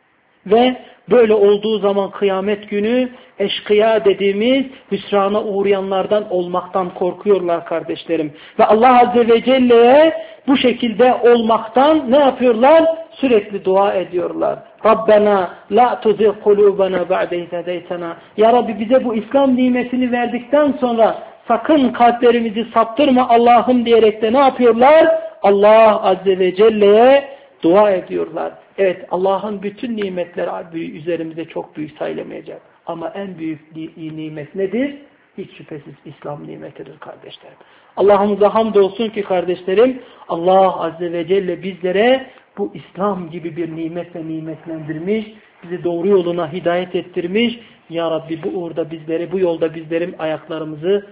[SPEAKER 1] Ve böyle olduğu zaman kıyamet günü eşkıya dediğimiz hüsrana uğrayanlardan olmaktan korkuyorlar kardeşlerim. Ve Allah Azze ve Celle'ye bu şekilde olmaktan ne yapıyorlar? Sürekli dua ediyorlar. Rabbena la tuzigh kulubana ba'de iz hedeytena. Ya Rabbi bize bu İslam nimetini verdikten sonra sakın kalplerimizi saptırma Allah'ım diyerek de ne yapıyorlar? Allah Azze ve Celle'ye dua ediyorlar. Evet, Allah'ın bütün nimetleri üzerimize çok büyük sayılamayacak. Ama en büyük nimet nedir? Hiç şüphesiz İslam nimetidir kardeşlerim. Allah'ımıza hamdolsun ki kardeşlerim, Allah Azze ve Celle bizlere bu İslam gibi bir nimetle nimetlendirmiş, bizi doğru yoluna hidayet ettirmiş. Ya Rabbi bu uğurda bizleri, bu yolda bizlerin ayaklarımızı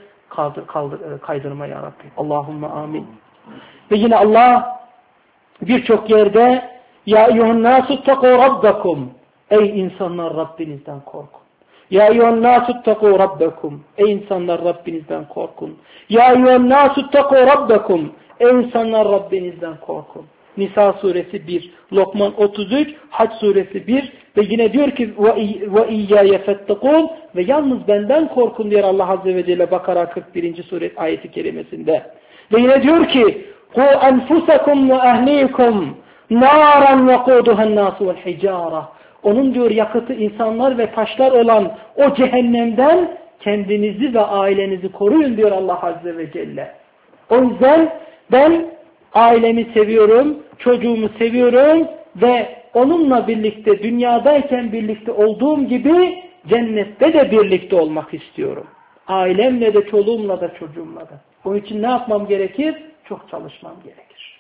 [SPEAKER 1] kaydırma Ya Rabbi. Allahümme amin. Ve yine Allah birçok yerde Ya eyyuhennâsuttakû rabbekum. Ey insanlar Rabbinizden korkun. Ya eyyuhennâsuttakû rabbekum. Ey insanlar Rabbinizden korkun. Ya eyyuhennâsuttakû rabbekum. Ey insanlar Rabbinizden korkun. Nisa suresi 1, Lokman 33, Hac suresi 1 ve yine diyor ki ve iyyâye fettekûn ve yalnız benden korkun diyor Allah Azze ve Celle Bakara 41. sure ayeti kerimesinde. Ve yine diyor ki Ku enfusakum ve ehlikum naran vekuduhen nasu vel hicara. Onun diyor yakıtı insanlar ve taşlar olan o cehennemden kendinizi ve ailenizi koruyun diyor Allah Azze ve Celle. O yüzden ben ailemi seviyorum, çocuğumu seviyorum ve onunla birlikte dünyadayken birlikte olduğum gibi cennette de birlikte olmak istiyorum. Ailemle de, çoluğumla da, çocuğumla da. Onun için ne yapmam gerekir? Çok çalışmam gerekir.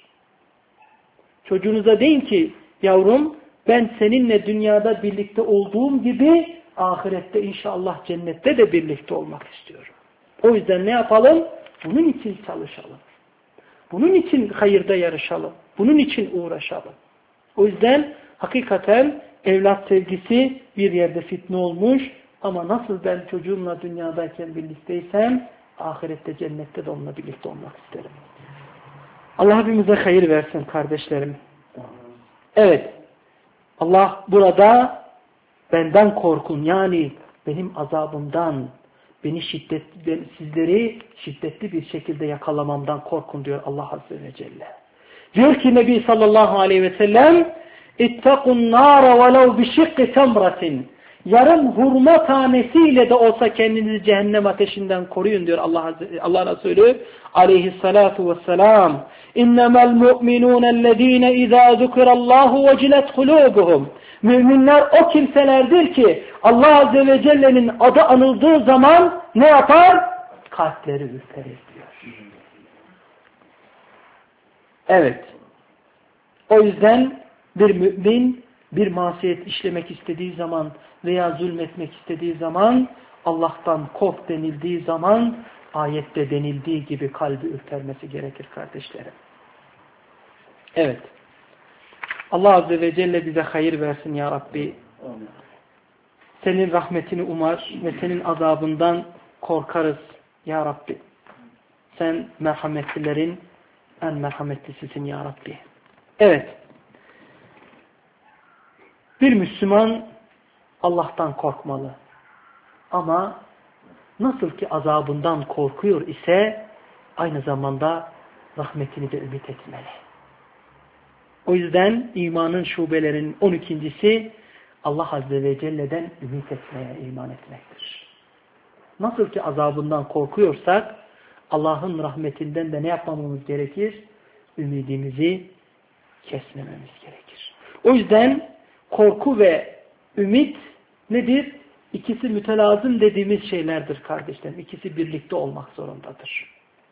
[SPEAKER 1] Çocuğunuza deyin ki yavrum ben seninle dünyada birlikte olduğum gibi ahirette inşallah cennette de birlikte olmak istiyorum. O yüzden ne yapalım? Bunun için çalışalım. Bunun için hayırda yarışalım. Bunun için uğraşalım. O yüzden hakikaten evlat sevgisi bir yerde fitne olmuş ama nasıl ben çocuğumla dünyadayken birlikteysem ahirette cennette de onunla birlikte olmak isterim. Allah hepimize hayır versin kardeşlerim. Evet. Allah burada benden korkun yani benim azabımdan, sizleri şiddetli bir şekilde yakalamamdan korkun diyor Allah Azze ve Celle. Diyor ki Nebi sallallahu aleyhi ve sellem İttakun nâra velev bişikki temratin. Yarım hurma tanesiyle de olsa kendinizi cehennem ateşinden koruyun diyor Allah Resulü aleyhissalatu vesselam. İnnemel mu'minûnellezîne izâ zukirallâhu vecilet kulûbuhum. Müminler o kimselerdir ki Allah Azze ve Celle'nin adı anıldığı zaman ne yapar? Kalpleri ürperir diyor. Evet. O yüzden Bir mümin bir masiyet işlemek istediği zaman veya zulmetmek istediği zaman, Allah'tan kork denildiği zaman ayette denildiği gibi kalbi ürpermesi gerekir kardeşlerim. Evet. Allah Azze ve Celle bize hayır versin ya Rabbi. Senin rahmetini umar ve senin azabından korkarız ya Rabbi. Sen merhametlilerin en merhametlisisin ya Rabbi. Evet. Bir Müslüman Allah'tan korkmalı. Ama nasıl ki azabından korkuyor ise aynı zamanda rahmetini de ümit etmeli. O yüzden imanın şubelerinin 12.'si Allah Azze ve Celle'den ümit etmeye, iman etmektir. Nasıl ki azabından korkuyorsak Allah'ın rahmetinden de ne yapmamamız gerekir? Ümidimizi kesmememiz gerekir. O yüzden korku ve ümit nedir? İkisi mütelazım dediğimiz şeylerdir kardeşlerim. İkisi birlikte olmak zorundadır.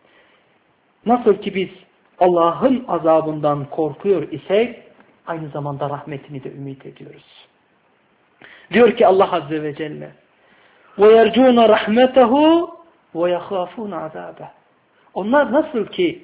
[SPEAKER 1] Nasıl ki biz Allah'ın azabından korkuyor isek aynı zamanda rahmetini de ümit ediyoruz. Diyor ki Allah Azze ve Celle وَيَرْجُونَ رَحْمَتَهُ وَيَخَافُونَ عَذَابَهُ. Onlar nasıl ki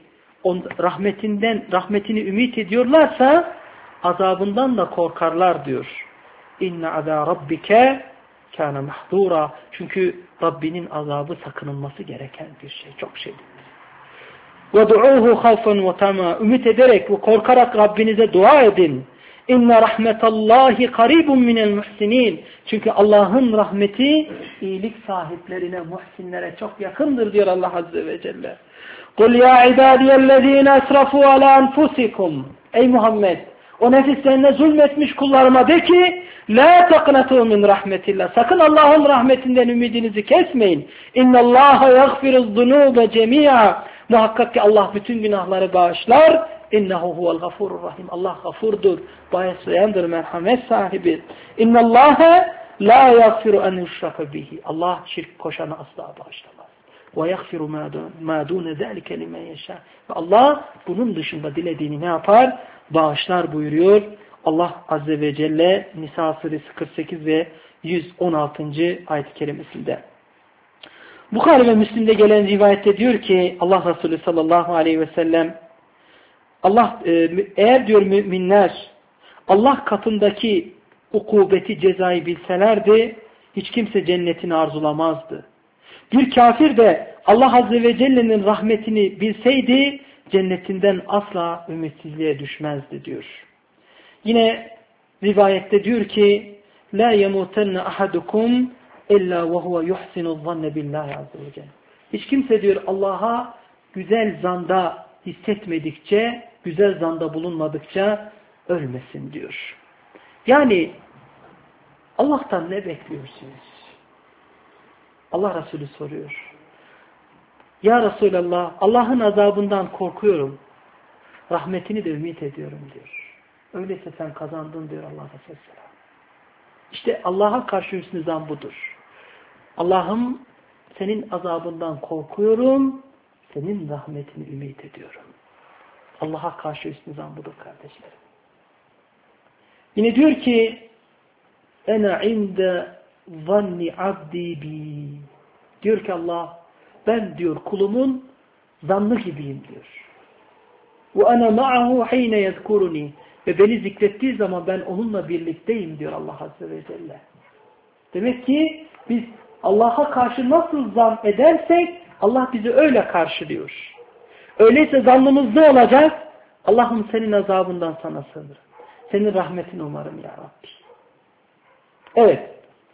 [SPEAKER 1] rahmetini ümit ediyorlarsa azabından da korkarlar diyor. İnne azâ rabbike kâne mahdûrâ. Çünkü Rabbinin azabı sakınılması gereken bir şey. Çok şey. وَدُعُوهُ خَوْفًا وَتَمَا. Ümit ederek ve korkarak Rabbinize dua edin. İnne rahmetallahi karibun minel muhsinin. Çünkü Allah'ın rahmeti iyilik sahiplerine, muhsinlere çok yakındır diyor Allah Azze ve Celle. قُلْ يَا عِبَادِيَ الَّذ۪ينَ اَسْرَفُوا عَلَى أَنْفُسِكُمْ. Ey Muhammed! O nefislerine zulmetmiş kullarıma de ki لَا تَقْنَتُوا مِنْ رَحْمَةِ اللّٰهِ. Sakın Allah'ın rahmetinden ümidinizi kesmeyin. اِنَّ اللّٰهَ يَغْفِرُ الذُّنُوبَ جَمِيعًا. Muhakkak ki Allah bütün günahları bağışlar. İnnehu huvel gafurur rahim. Allah gafurdur, bağışlayandır, merhamet sahibi. İnnallâhe la yaghfiru en yushraka bihi. Allah şirk koşanı asla bağışlamaz. Ve yaghfiru ma dune zâlike limen yeşâ. Ve Allah bunun dışında dilediğini ne yapar? Bağışlar buyuruyor. Allah Azze ve Celle Nisa suresi 48 ve 116. ayet-i kerimesinde. Bukhari ve Müslim'de gelen rivayette diyor ki Allah Resulü sallallahu aleyhi ve sellem eğer diyor müminler Allah katındaki ukubeti, cezayı bilselerdi hiç kimse cennetini arzulamazdı. Bir kafir de Allah Azze ve Celle'nin rahmetini bilseydi cennetinden asla ümitsizliğe düşmezdi diyor. Yine rivayette diyor ki la yemutenne ahadukum illa ve huve yuhsinu zanne billahi azze ve celle. Hiç kimse diyor Allah'a güzel zanda hissetmedikçe, güzel zanda bulunmadıkça ölmesin diyor. Yani Allah'tan ne bekliyorsunuz? Allah Resulü soruyor. Ya Resulallah, Allah'ın azabından korkuyorum. Rahmetini de ümit ediyorum diyor. Öyleyse sen kazandın diyor Allah Resulü. İşte Allah'a karşı hüsnü zan budur. Allah'ım senin azabından korkuyorum, senin rahmetini ümit ediyorum. Allah'a karşı hüsnü zan budur kardeşlerim. Yine diyor ki ene inde zanni abdi bi. Diyor ki Allah ben diyor kulumun zannı gibiyim diyor. Ve ana ma'ahu hine yezkuruni. Ve beni zikrettiği zaman ben onunla birlikteyim diyor Allah Azze ve Celle. Demek ki biz Allah'a karşı nasıl zan edersek Allah bizi öyle karşılıyor. Öyleyse zannımız ne olacak? Allah'ım senin azabından sana sığınırım. Senin rahmetini umarım ya Rabbi. Evet.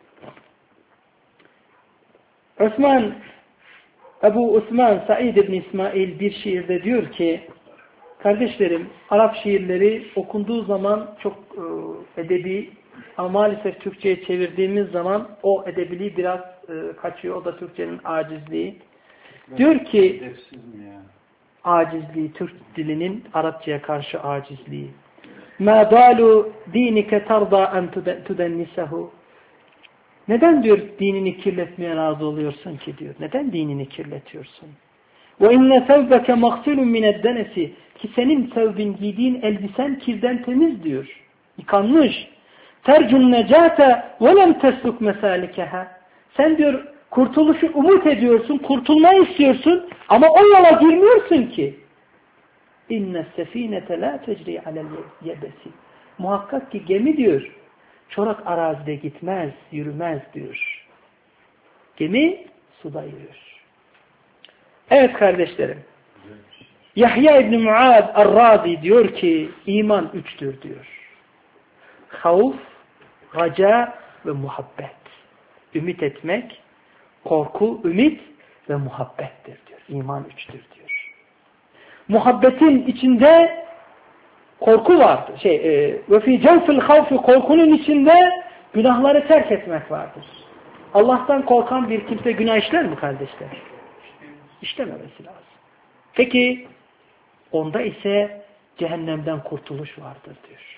[SPEAKER 1] Ebu Osman Said ibn İsmail bir şiirde diyor ki kardeşlerim Arap şiirleri okunduğu zaman çok edebi ama maalesef Türkçe'ye çevirdiğimiz zaman o edebiliği biraz kaçıyor. O da Türkçenin acizliği. Diyor ki acizliği, Türk dilinin Arapçaya karşı acizliği. مَا بَالُ دِينِكَ تَرْضَى أَنْ تُدَنِّسَهُ. Neden diyor dinini kirletmeye razı oluyorsun ki diyor. Neden dinini kirletiyorsun? وَاِنَّ ثَوْبَكَ مَغْسُلٌ مِنَ الدَّنَسِ. Ki senin sevbin giydiğin elbisen kirden temiz diyor. Yıkanmış. Tercun necate ve lem tesluk mesalikeha. Sen diyor kurtuluşu umut ediyorsun, kurtulmayı istiyorsun ama o yola girmiyorsun ki. İnne sefinete la tecri alel yebesi. Muhakkak ki gemi diyor çorak arazide gitmez, yürümez diyor. Gemi suda yürür. Evet kardeşlerim. Yahya İbni Muad Ar-Razi diyor ki iman üçtür diyor. Havf, raca ve muhabbet. Ümit etmek, korku, ümit ve muhabbettir diyor. İman üçtür diyor. Muhabbetin içinde korku vardır. Ve fi cevfil havfi, korkunun içinde günahları terk etmek vardır. Allah'tan korkan bir kimse günah işler mi kardeşler? İşlememesi lazım. Peki onda ise cehennemden kurtuluş vardır diyor.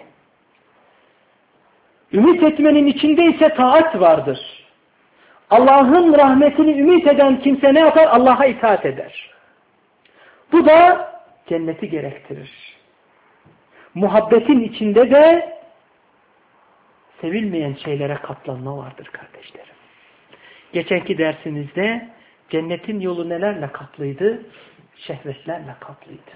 [SPEAKER 1] Ümit etmenin içinde ise taat vardır. Allah'ın rahmetini ümit eden kimse ne yapar? Allah'a itaat eder. Bu da cenneti gerektirir. Muhabbetin içinde de sevilmeyen şeylere katlanma vardır kardeşlerim. Geçenki dersimizde cennetin yolu nelerle kaplıydı? Şehvetlerle kaplıydı.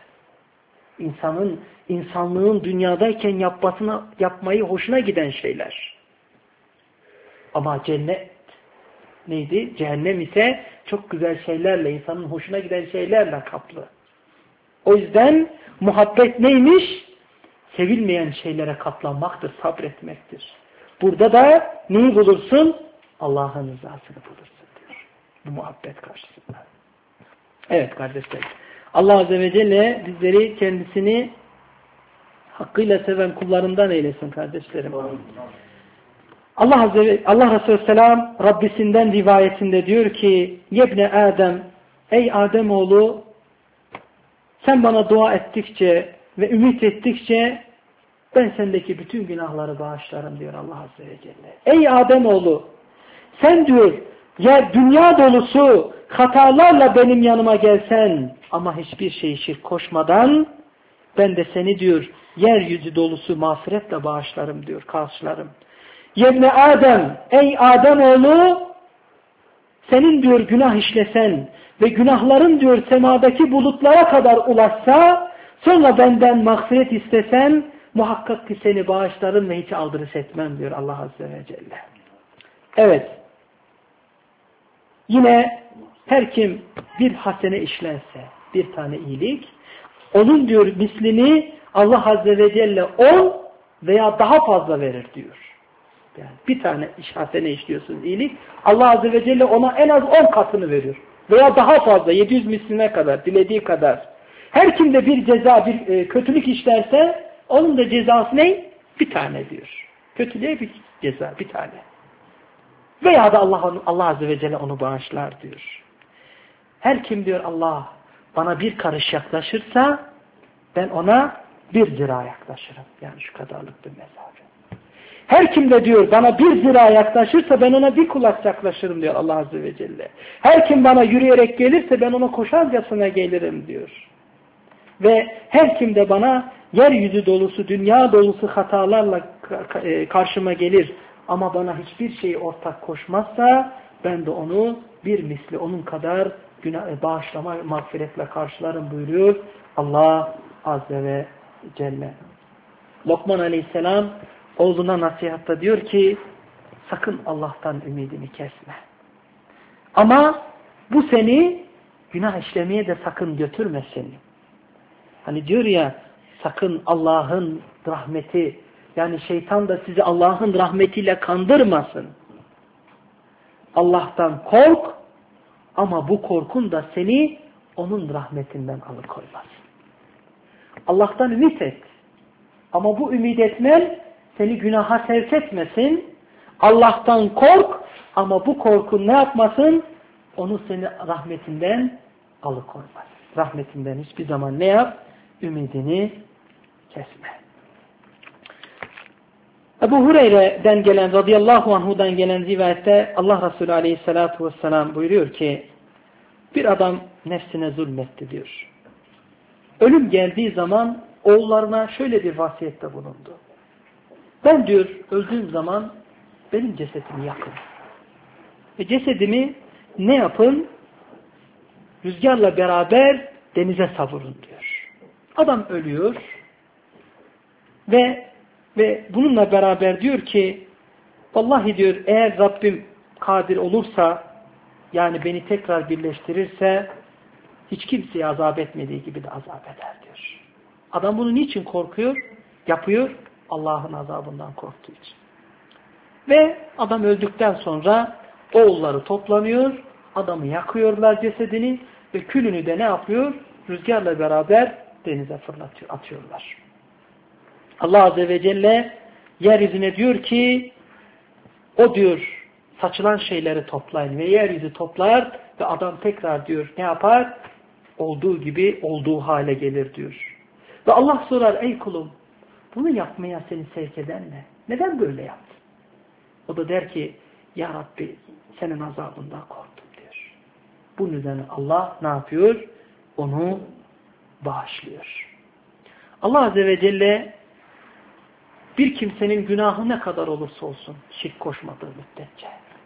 [SPEAKER 1] İnsanlığın dünyadayken yapmayı hoşuna giden şeyler. Ama cennet neydi? Cehennem ise çok güzel şeylerle, insanın hoşuna giden şeylerle kaplı. O yüzden muhabbet neymiş? Sevilmeyen şeylere katlanmaktır, sabretmektir. Burada da neyi bulursun? Allah'ın rızasını bulursun diyor. Bu muhabbet karşısında. Evet kardeşler. Allah Azze ve Celle bizleri kendisini hakkıyla seven kullarından eylesin kardeşlerim. Allah Resulü Selam Rabbisinden rivayetinde diyor ki Yebne Adem, ey Ademoğlu sen bana dua ettikçe ve ümit ettikçe ben sendeki bütün günahları bağışlarım diyor Allah Azze ve Celle. Ey Ademoğlu sen diyor ya dünya dolusu hatalarla benim yanıma gelsen ama hiçbir şey şirk koşmadan ben de seni diyor yeryüzü dolusu mağfiretle bağışlarım diyor, karşılarım. Yebne Adem, ey Ademoğlu senin diyor günah işlesen ve günahların diyor semadaki bulutlara kadar ulaşsa sonra benden mağfiret istesen muhakkak ki seni bağışlarım ve hiç aldırış etmem diyor Allah Azze ve Celle. Evet. Yine her kim bir hasene işlerse, bir tane iyilik, onun diyor mislini Allah Azze ve Celle 10 veya daha fazla verir diyor. Yani bir tane hasene işliyorsunuz iyilik, Allah Azze ve Celle ona en az 10 katını veriyor. Veya daha fazla 700 misline kadar, dilediği kadar. Her kimde bir ceza, bir kötülük işlerse onun da cezası ne? Bir tane diyor. Kötülüğe bir ceza, bir tane. Veya da Allah Azze ve Celle onu bağışlar diyor. Her kim diyor Allah bana bir karış yaklaşırsa ben ona bir zira yaklaşırım. Yani şu kadarlık bir mesafe. Her kim de diyor bana bir zira yaklaşırsa ben ona bir kulak yaklaşırım diyor Allah Azze ve Celle. Her kim bana yürüyerek gelirse ben ona koşarcasına gelirim diyor. Ve her kim de bana yeryüzü dolusu, dünya dolusu hatalarla karşıma gelir ama bana hiçbir şeyi ortak koşmazsa ben de onu bir misli onun kadar bağışlama, mağfiretle karşılarım buyuruyor Allah Azze ve Celle. Lokman Aleyhisselam oğluna nasihatta diyor ki sakın Allah'tan ümidini kesme. Ama bu seni günah işlemeye de sakın götürmesin. Hani diyor ya sakın Allah'ın rahmeti yani şeytan da sizi Allah'ın rahmetiyle kandırmasın. Allah'tan kork ama bu korkun da seni onun rahmetinden alıkoymasın. Allah'tan ümit et. Ama bu ümit etmen seni günaha sevk etmesin. Allah'tan kork ama bu korkun ne yapmasın? Onu seni rahmetinden alıkoymaz. Rahmetinden hiçbir zaman ne yap? Ümidini kesme. Ebu Hureyre'den gelen, radıyallahu anhu'dan gelen rivayette Allah Resulü aleyhissalatu vesselam buyuruyor ki bir adam nefsine zulmetti diyor. Ölüm geldiği zaman oğullarına şöyle bir vasiyette bulundu. ben diyor öldüğüm zaman benim cesedimi yakın. Ve cesedimi ne yapın? Rüzgarla beraber denize savurun diyor. Adam ölüyor ve bununla beraber diyor ki vallahi diyor eğer Rabbim kadir olursa yani beni tekrar birleştirirse hiç kimseye azap etmediği gibi de azap eder diyor. Adam bunu niçin korkuyor? Yapıyor Allah'ın azabından korktuğu için. Ve adam öldükten sonra oğulları toplanıyor, adamı yakıyorlar cesedini ve külünü de ne yapıyor? Rüzgarla beraber denize fırlatıyor, atıyorlar. Allah Azze ve Celle yeryüzüne diyor ki o diyor saçılan şeyleri toplayın ve yeryüzü toplar ve adam tekrar diyor ne yapar? Olduğu gibi olduğu hale gelir diyor. Ve Allah sorar ey kulum bunu yapmaya seni sevk eden ne? Neden böyle yaptın? O da der ki ya Rabbi senin azabından korktum diyor. Bunun üzerine Allah ne yapıyor? Onu bağışlıyor. Allah Azze ve Celle bir kimsenin günahı ne kadar olursa olsun şirk koşmadığı müddetçe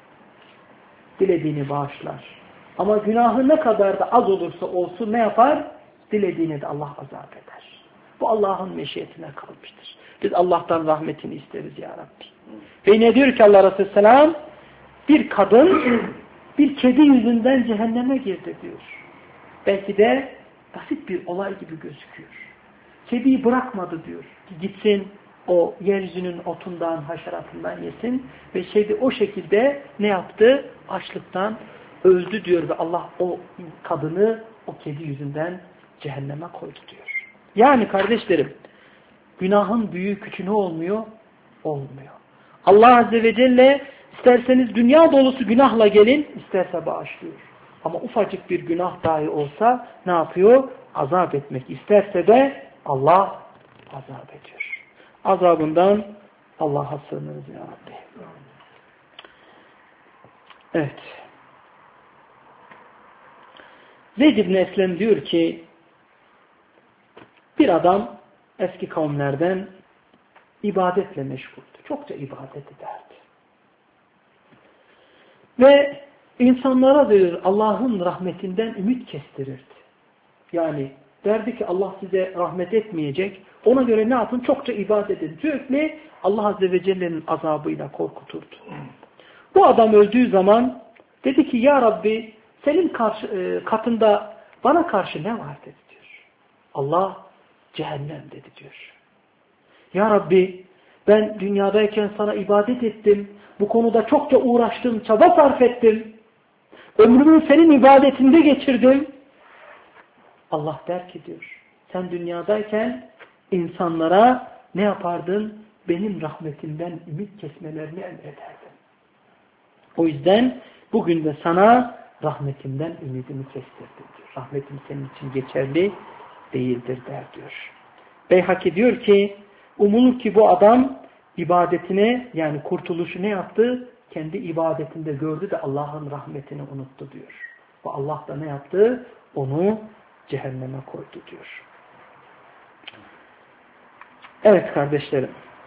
[SPEAKER 1] dilediğini bağışlar. Ama günahı ne kadar da az olursa olsun ne yapar? Dilediğini de Allah azap eder. Bu Allah'ın meşiyetine kalmıştır. Biz Allah'tan rahmetini isteriz ya Rabbi. Ve ne diyor ki Allah Resulü Selam? Bir kadın bir kedi yüzünden cehenneme girdi diyor. Belki de basit bir olay gibi gözüküyor. Kediyi bırakmadı diyor. Gitsin o yeryüzünün otundan, haşeratından yesin ve o şekilde ne yaptı? Açlıktan öldü diyor ve Allah o kadını o kedi yüzünden cehenneme koydu diyor. Yani kardeşlerim günahın büyüğü küçüğü olmuyor? Olmuyor. Allah Azze ve Celle isterseniz dünya dolusu günahla gelin, isterse bağışlıyor. Ama ufacık bir günah dahi olsa ne yapıyor? Azap etmek isterse de Allah azap ediyor. Azabından Allah'a sığınırız ya Rabbi. Evet. Zeyd ibn Eslem diyor ki bir adam eski kavimlerden ibadetle meşguldü. Çokça ibadet ederdi. Ve insanlara diyor Allah'ın rahmetinden ümit kestirirdi. Yani derdi ki Allah size rahmet etmeyecek. Ona göre ne yapın? Çokça ibadet edin. Sürekli Allah Azze ve Celle'nin azabıyla korkuturdu. Bu adam öldüğü zaman dedi ki ya Rabbi senin katında bana karşı ne var dedi diyor. Allah cehennem dedi diyor. Ya Rabbi ben dünyadayken sana ibadet ettim. Bu konuda çokça uğraştım, çaba sarf ettim. Ömrümü senin ibadetinde geçirdim. Allah der ki diyor, sen dünyadayken insanlara ne yapardın? Benim rahmetimden ümit kesmelerini emrederdin. O yüzden bugün de sana rahmetimden ümidimi kestirdim diyor. Rahmetim senin için geçerli değildir der diyor. Beyhaki diyor ki, umulur ki bu adam ibadetine yani kurtuluşu ne yaptı? Kendi ibadetinde gördü de Allah'ın rahmetini unuttu diyor. Ve Allah da ne yaptı? Onu cehenneme koydu diyor. Evet kardeşlerim.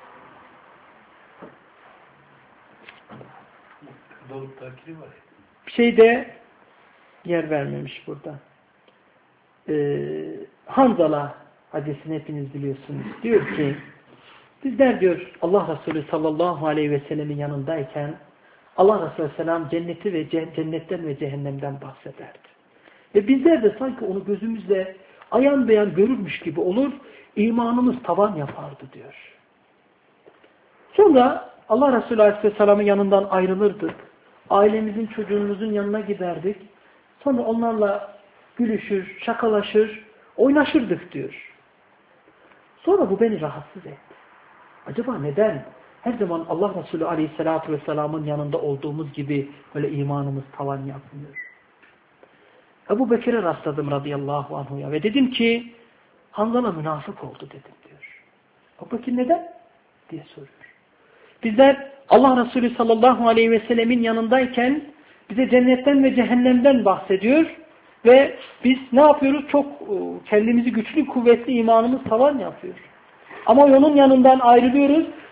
[SPEAKER 1] Bir şey de yer vermemiş burada. Hanzala hadisini hepiniz biliyorsunuz. Diyor ki bizler diyor Allah Resulü sallallahu aleyhi ve sellemin yanındayken Allah Resulü selam cenneti ve cennetten ve cehennemden bahsederdi. Ve bizler de sanki onu gözümüzle ayan beyan görürmüş gibi olur, imanımız tavan yapardı diyor. Sonra Allah Resulü Aleyhisselam'ın yanından ayrılırdık. Ailemizin, çocuğumuzun yanına giderdik. Sonra onlarla gülüşür, şakalaşır, oynaşırdık diyor. Sonra bu beni rahatsız etti. Acaba neden? Her zaman Allah Resulü Aleyhisselatü Vesselam'ın yanında olduğumuz gibi böyle imanımız tavan yapmıyor. Ebu Bekir'e rastladım radıyallahu anhu'ya ve dedim ki Hanzala münafık oldu dedim diyor. Ebu Bekir neden? diye soruyor. Bizler Allah Resulü sallallahu aleyhi ve sellemin yanındayken bize cennetten ve cehennemden bahsediyor ve biz ne yapıyoruz? Çok kendimizi güçlü, kuvvetli imanımız tavan yapıyor. Ama onun yanından ayrılıyoruz.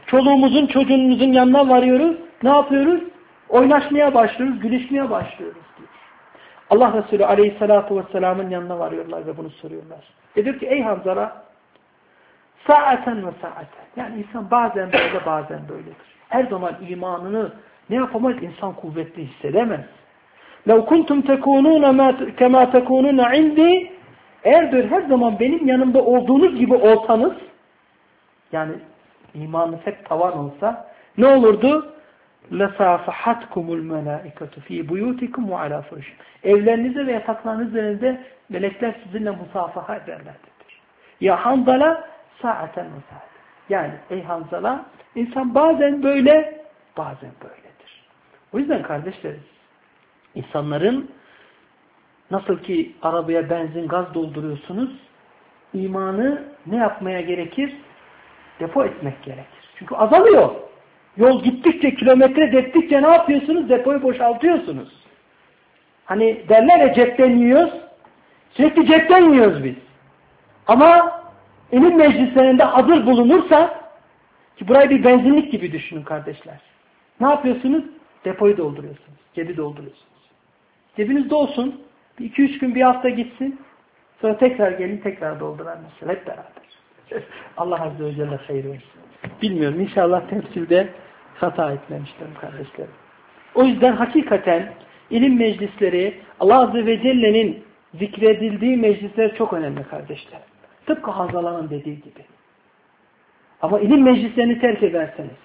[SPEAKER 1] Çoluğumuzun, çocuğumuzun yanına varıyoruz. Ne yapıyoruz? Oynaşmaya başlıyoruz, gülüşmeye başlıyoruz diyor. Allah Resulü Aleyhisselatü Vesselam'ın yanına varıyorlar ve bunu soruyorlar. Diyor ki ey Hanzala, saaten ve saaten. Yani insan bazen böyle bazen böyledir. Her zaman imanını ne yapamaz? İnsan kuvvetli hissedemez. لَوْ كُنْتُمْ تَكُونُونَ كَمَا تَكُونُونَ عِنْدِي. Eğer diyor her zaman benim yanımda olduğunuz gibi olsanız, yani imanınız hep tavan olsa ne olurdu? لَسَافَحَتْكُمُ الْمَلَائِكَةُ ف۪ي بُيُوتِكُمْ وَعَلَى فُرُشٍ. Evlerinizde ve yataklarınız üzerinde melekler sizinle musafaha ederlerdir. Ya Hanzala saaten ve saaten. Yani ey Hanzala, insan bazen böyle, bazen böyledir. O yüzden kardeşlerim, insanların nasıl ki arabaya benzin, gaz dolduruyorsunuz, imanı ne yapmaya gerekir? Depo etmek gerekir. Çünkü azalıyor. Yol gittikçe, kilometre dettikçe ne yapıyorsunuz? Depoyu boşaltıyorsunuz. Hani derler ya cepten yiyoruz. Sürekli cepten yiyoruz biz. Ama ilim meclislerinde hazır bulunursa, ki burayı bir benzinlik gibi düşünün kardeşler. Ne yapıyorsunuz? Depoyu dolduruyorsunuz. Cebi dolduruyorsunuz. Cebiniz dolsun. Bir 2-3 gün, bir hafta gitsin. Sonra tekrar gelin, tekrar dolduran mesela. Hep beraber. Allah Azze ve Celle hayır versin. Bilmiyorum. İnşallah temsilde hata etmemiştim kardeşlerim. O yüzden hakikaten ilim meclisleri, Allah Azze ve Celle'nin zikredildiği meclisler çok önemli kardeşler. Tıpkı Hanzala'nın dediği gibi. Ama ilim meclislerini terk ederseniz,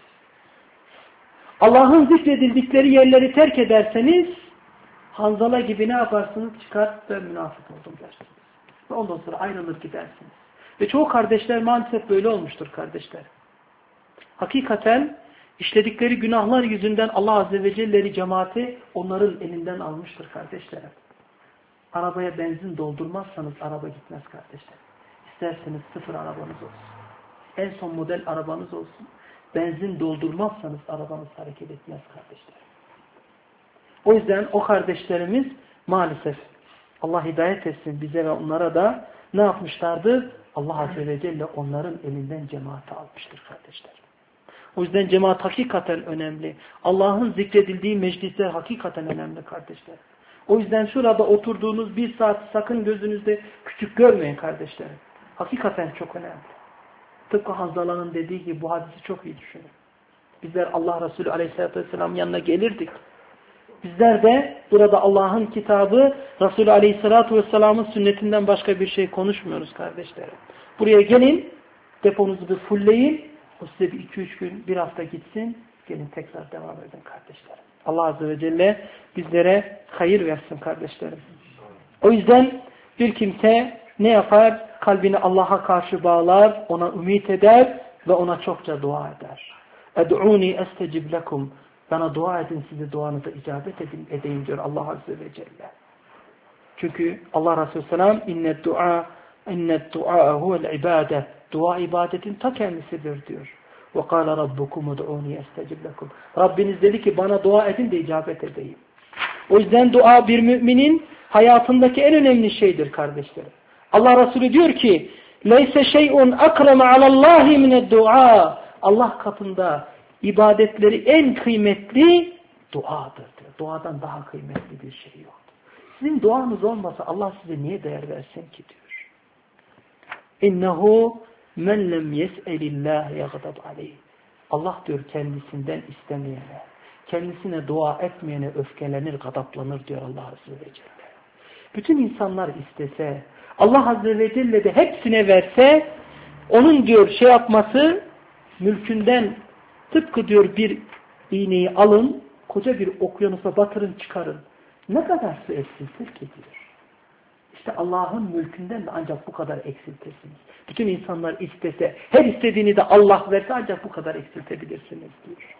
[SPEAKER 1] Allah'ın zikredildikleri yerleri terk ederseniz, Hanzala gibi ne yaparsınız? Çıkar ve münafık oldum dersiniz. Ve ondan sonra ayrılır gidersiniz. Ve çoğu kardeşler maalesef böyle olmuştur kardeşler. Hakikaten işledikleri günahlar yüzünden Allah Azze ve Celle'li cemaati onların elinden almıştır kardeşlerim. Arabaya benzin doldurmazsanız araba gitmez kardeşler. İsterseniz sıfır arabanız olsun. En son model arabanız olsun. Benzin doldurmazsanız arabanız hareket etmez kardeşler. O yüzden o kardeşlerimiz maalesef Allah hidayet etsin bize ve onlara da ne yapmışlardı? Allah Azze ve Celle onların elinden cemaati almıştır kardeşler. O yüzden cemaat hakikaten önemli. Allah'ın zikredildiği meclisler hakikaten önemli kardeşler. O yüzden şurada oturduğunuz bir saat sakın gözünüzde küçük görmeyin kardeşlerim. Hakikaten çok önemli. Tıpkı Hanzala'nın dediği gibi bu hadisi çok iyi düşünün. Bizler Allah Resulü Aleyhisselatü Vesselam yanına gelirdik. Bizler de burada Allah'ın kitabı, Resulü Aleyhisselatü Vesselam'ın sünnetinden başka bir şey konuşmuyoruz kardeşlerim. Buraya gelin, deponuzu bir fullleyin, o size bir 2-3 gün, bir hafta gitsin, gelin tekrar devam edin kardeşlerim. Allah Azze ve Celle bizlere hayır versin kardeşlerim. O yüzden bir kimse ne yapar? Kalbini Allah'a karşı bağlar, ona ümit eder ve ona çokça dua eder. Ed'uni estecib lekum. Bana dua edin, size duanıza icabet edeyim diyor Allah Azze ve Celle. Çünkü Allah Resulü Selam innet du'a huvel ibade. Dua ibadetin ta kendisidir diyor. Ve kâle rabbukum ud'uni estecib lekum. Rabbiniz dedi ki bana dua edin de icabet edeyim. O yüzden dua bir müminin hayatındaki en önemli şeydir kardeşlerim. Allah Resulü diyor ki leyse şey'un akreme alallahi mined du'a. Allah katında ibadetleri en kıymetli duadır diyor. Duadan daha kıymetli bir şey yok. Sizin duanız olmasa Allah size niye değer versin ki diyor. İnnehu men lem yes'elillah yaghdab aleyh. Allah diyor kendisinden istemeyene, kendisine dua etmeyene öfkelenir, gadaplanır diyor Allah Azze ve Celle. Bütün insanlar istese, Allah Azze ve Celle de hepsine verse, onun diyor şey yapması, mülkünden tıpkı diyor bir iğneyi alın, koca bir okyanusa batırın çıkarın. Ne kadar su eksiltir ki diyor. İşte Allah'ın mülkünden de ancak bu kadar eksiltirsiniz. Bütün insanlar istese, her istediğini de Allah verse ancak bu kadar eksiltebilirsiniz diyor.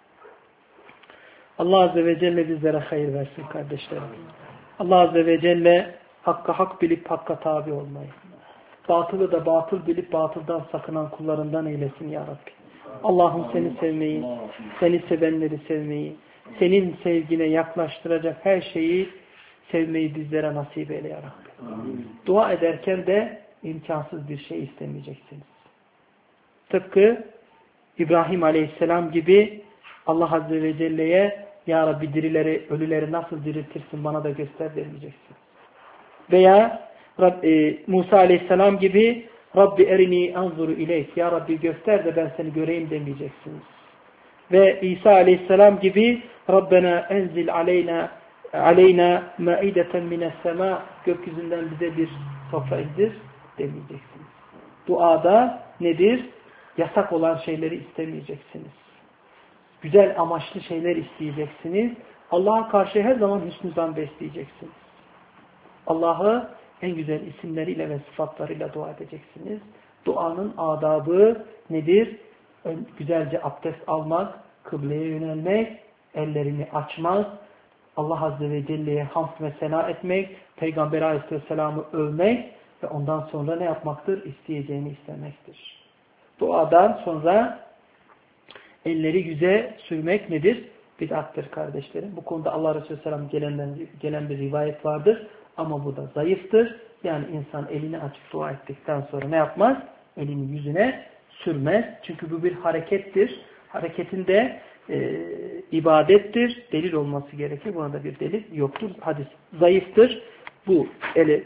[SPEAKER 1] Allah Azze ve Celle bizlere hayır versin kardeşlerim. Allah Azze ve Celle hakka hak bilip hakka tabi olmayı, batılı da batıl bilip batıldan sakınan kullarından eylesin ya Rabbi. Allah'ım seni sevmeyi, seni sevenleri sevmeyi, senin sevgine yaklaştıracak her şeyi sevmeyi bizlere nasip eyle ya Rabbi. Dua ederken de imkansız bir şey istemeyeceksiniz. Tıpkı İbrahim Aleyhisselam gibi Allah Azze ve Celle'ye Ya Rabbi dirileri, ölüleri nasıl diriltirsin bana da göster demeyeceksin. Veya Musa Aleyhisselam gibi Rabbi erini anzuru ileyk, Ya Rabbi göster de ben seni göreyim demeyeceksiniz. Ve İsa Aleyhisselam gibi Rabbena enzil aleyna maideten mines sema, gökyüzünden bize bir sofra indir demeyeceksiniz. Duada nedir? Yasak olan şeyleri istemeyeceksiniz. Güzel amaçlı şeyler isteyeceksiniz. Allah'a karşı her zaman hüsnü zan besleyeceksiniz. Allah'ı en güzel isimleriyle ve sıfatlarıyla dua edeceksiniz. Duanın adabı nedir? Güzelce abdest almak, kıbleye yönelmek, ellerini açmak, Allah Azze ve Celle'ye hamd ve sena etmek, Peygamber Aleyhisselam'ı övmek ve ondan sonra ne yapmaktır? İsteyeceğini istemektir. Duadan sonra elleri yüze sürmek nedir? Bid'attır kardeşlerim. Bu konuda Allah Resulü Selam gelen bir rivayet vardır. Ama bu da zayıftır. Yani insan elini açıp dua ettikten sonra ne yapmaz? Elini yüzüne sürmez. Çünkü bu bir harekettir. Hareketin de ibadettir. Delil olması gerekir. Buna da bir delil yoktur. Hadis zayıftır. Bu eli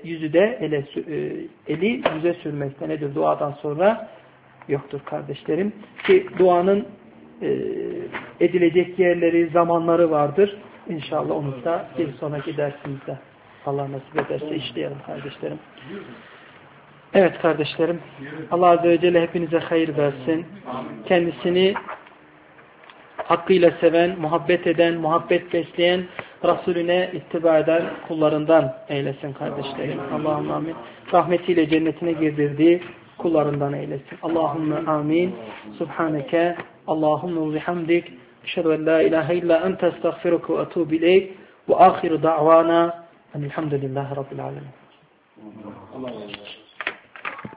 [SPEAKER 1] yüze sürmekte nedir? Duadan sonra yoktur kardeşlerim. Ki duanın edilecek yerleri, zamanları vardır. İnşallah onu da bir sonraki dersimizde Allah nasip ederse işleyelim kardeşlerim. Evet kardeşlerim. Allah Azze ve Celle hepinize hayır versin. Kendisini hakkıyla seven, muhabbet eden, muhabbet besleyen, Resulüne ittiba eden kullarından eylesin kardeşlerim. Allahümme amin. Rahmetiyle cennetine girdirdiği kullarından eylesin. Allahümme amin. Subhaneke Allahümme ve hamdik. Eşhedü en la ilahe illa ente estağfiruke ve etûbü ileyk. Ve ahiru da'vana elhamdülillahi rabbil alemin.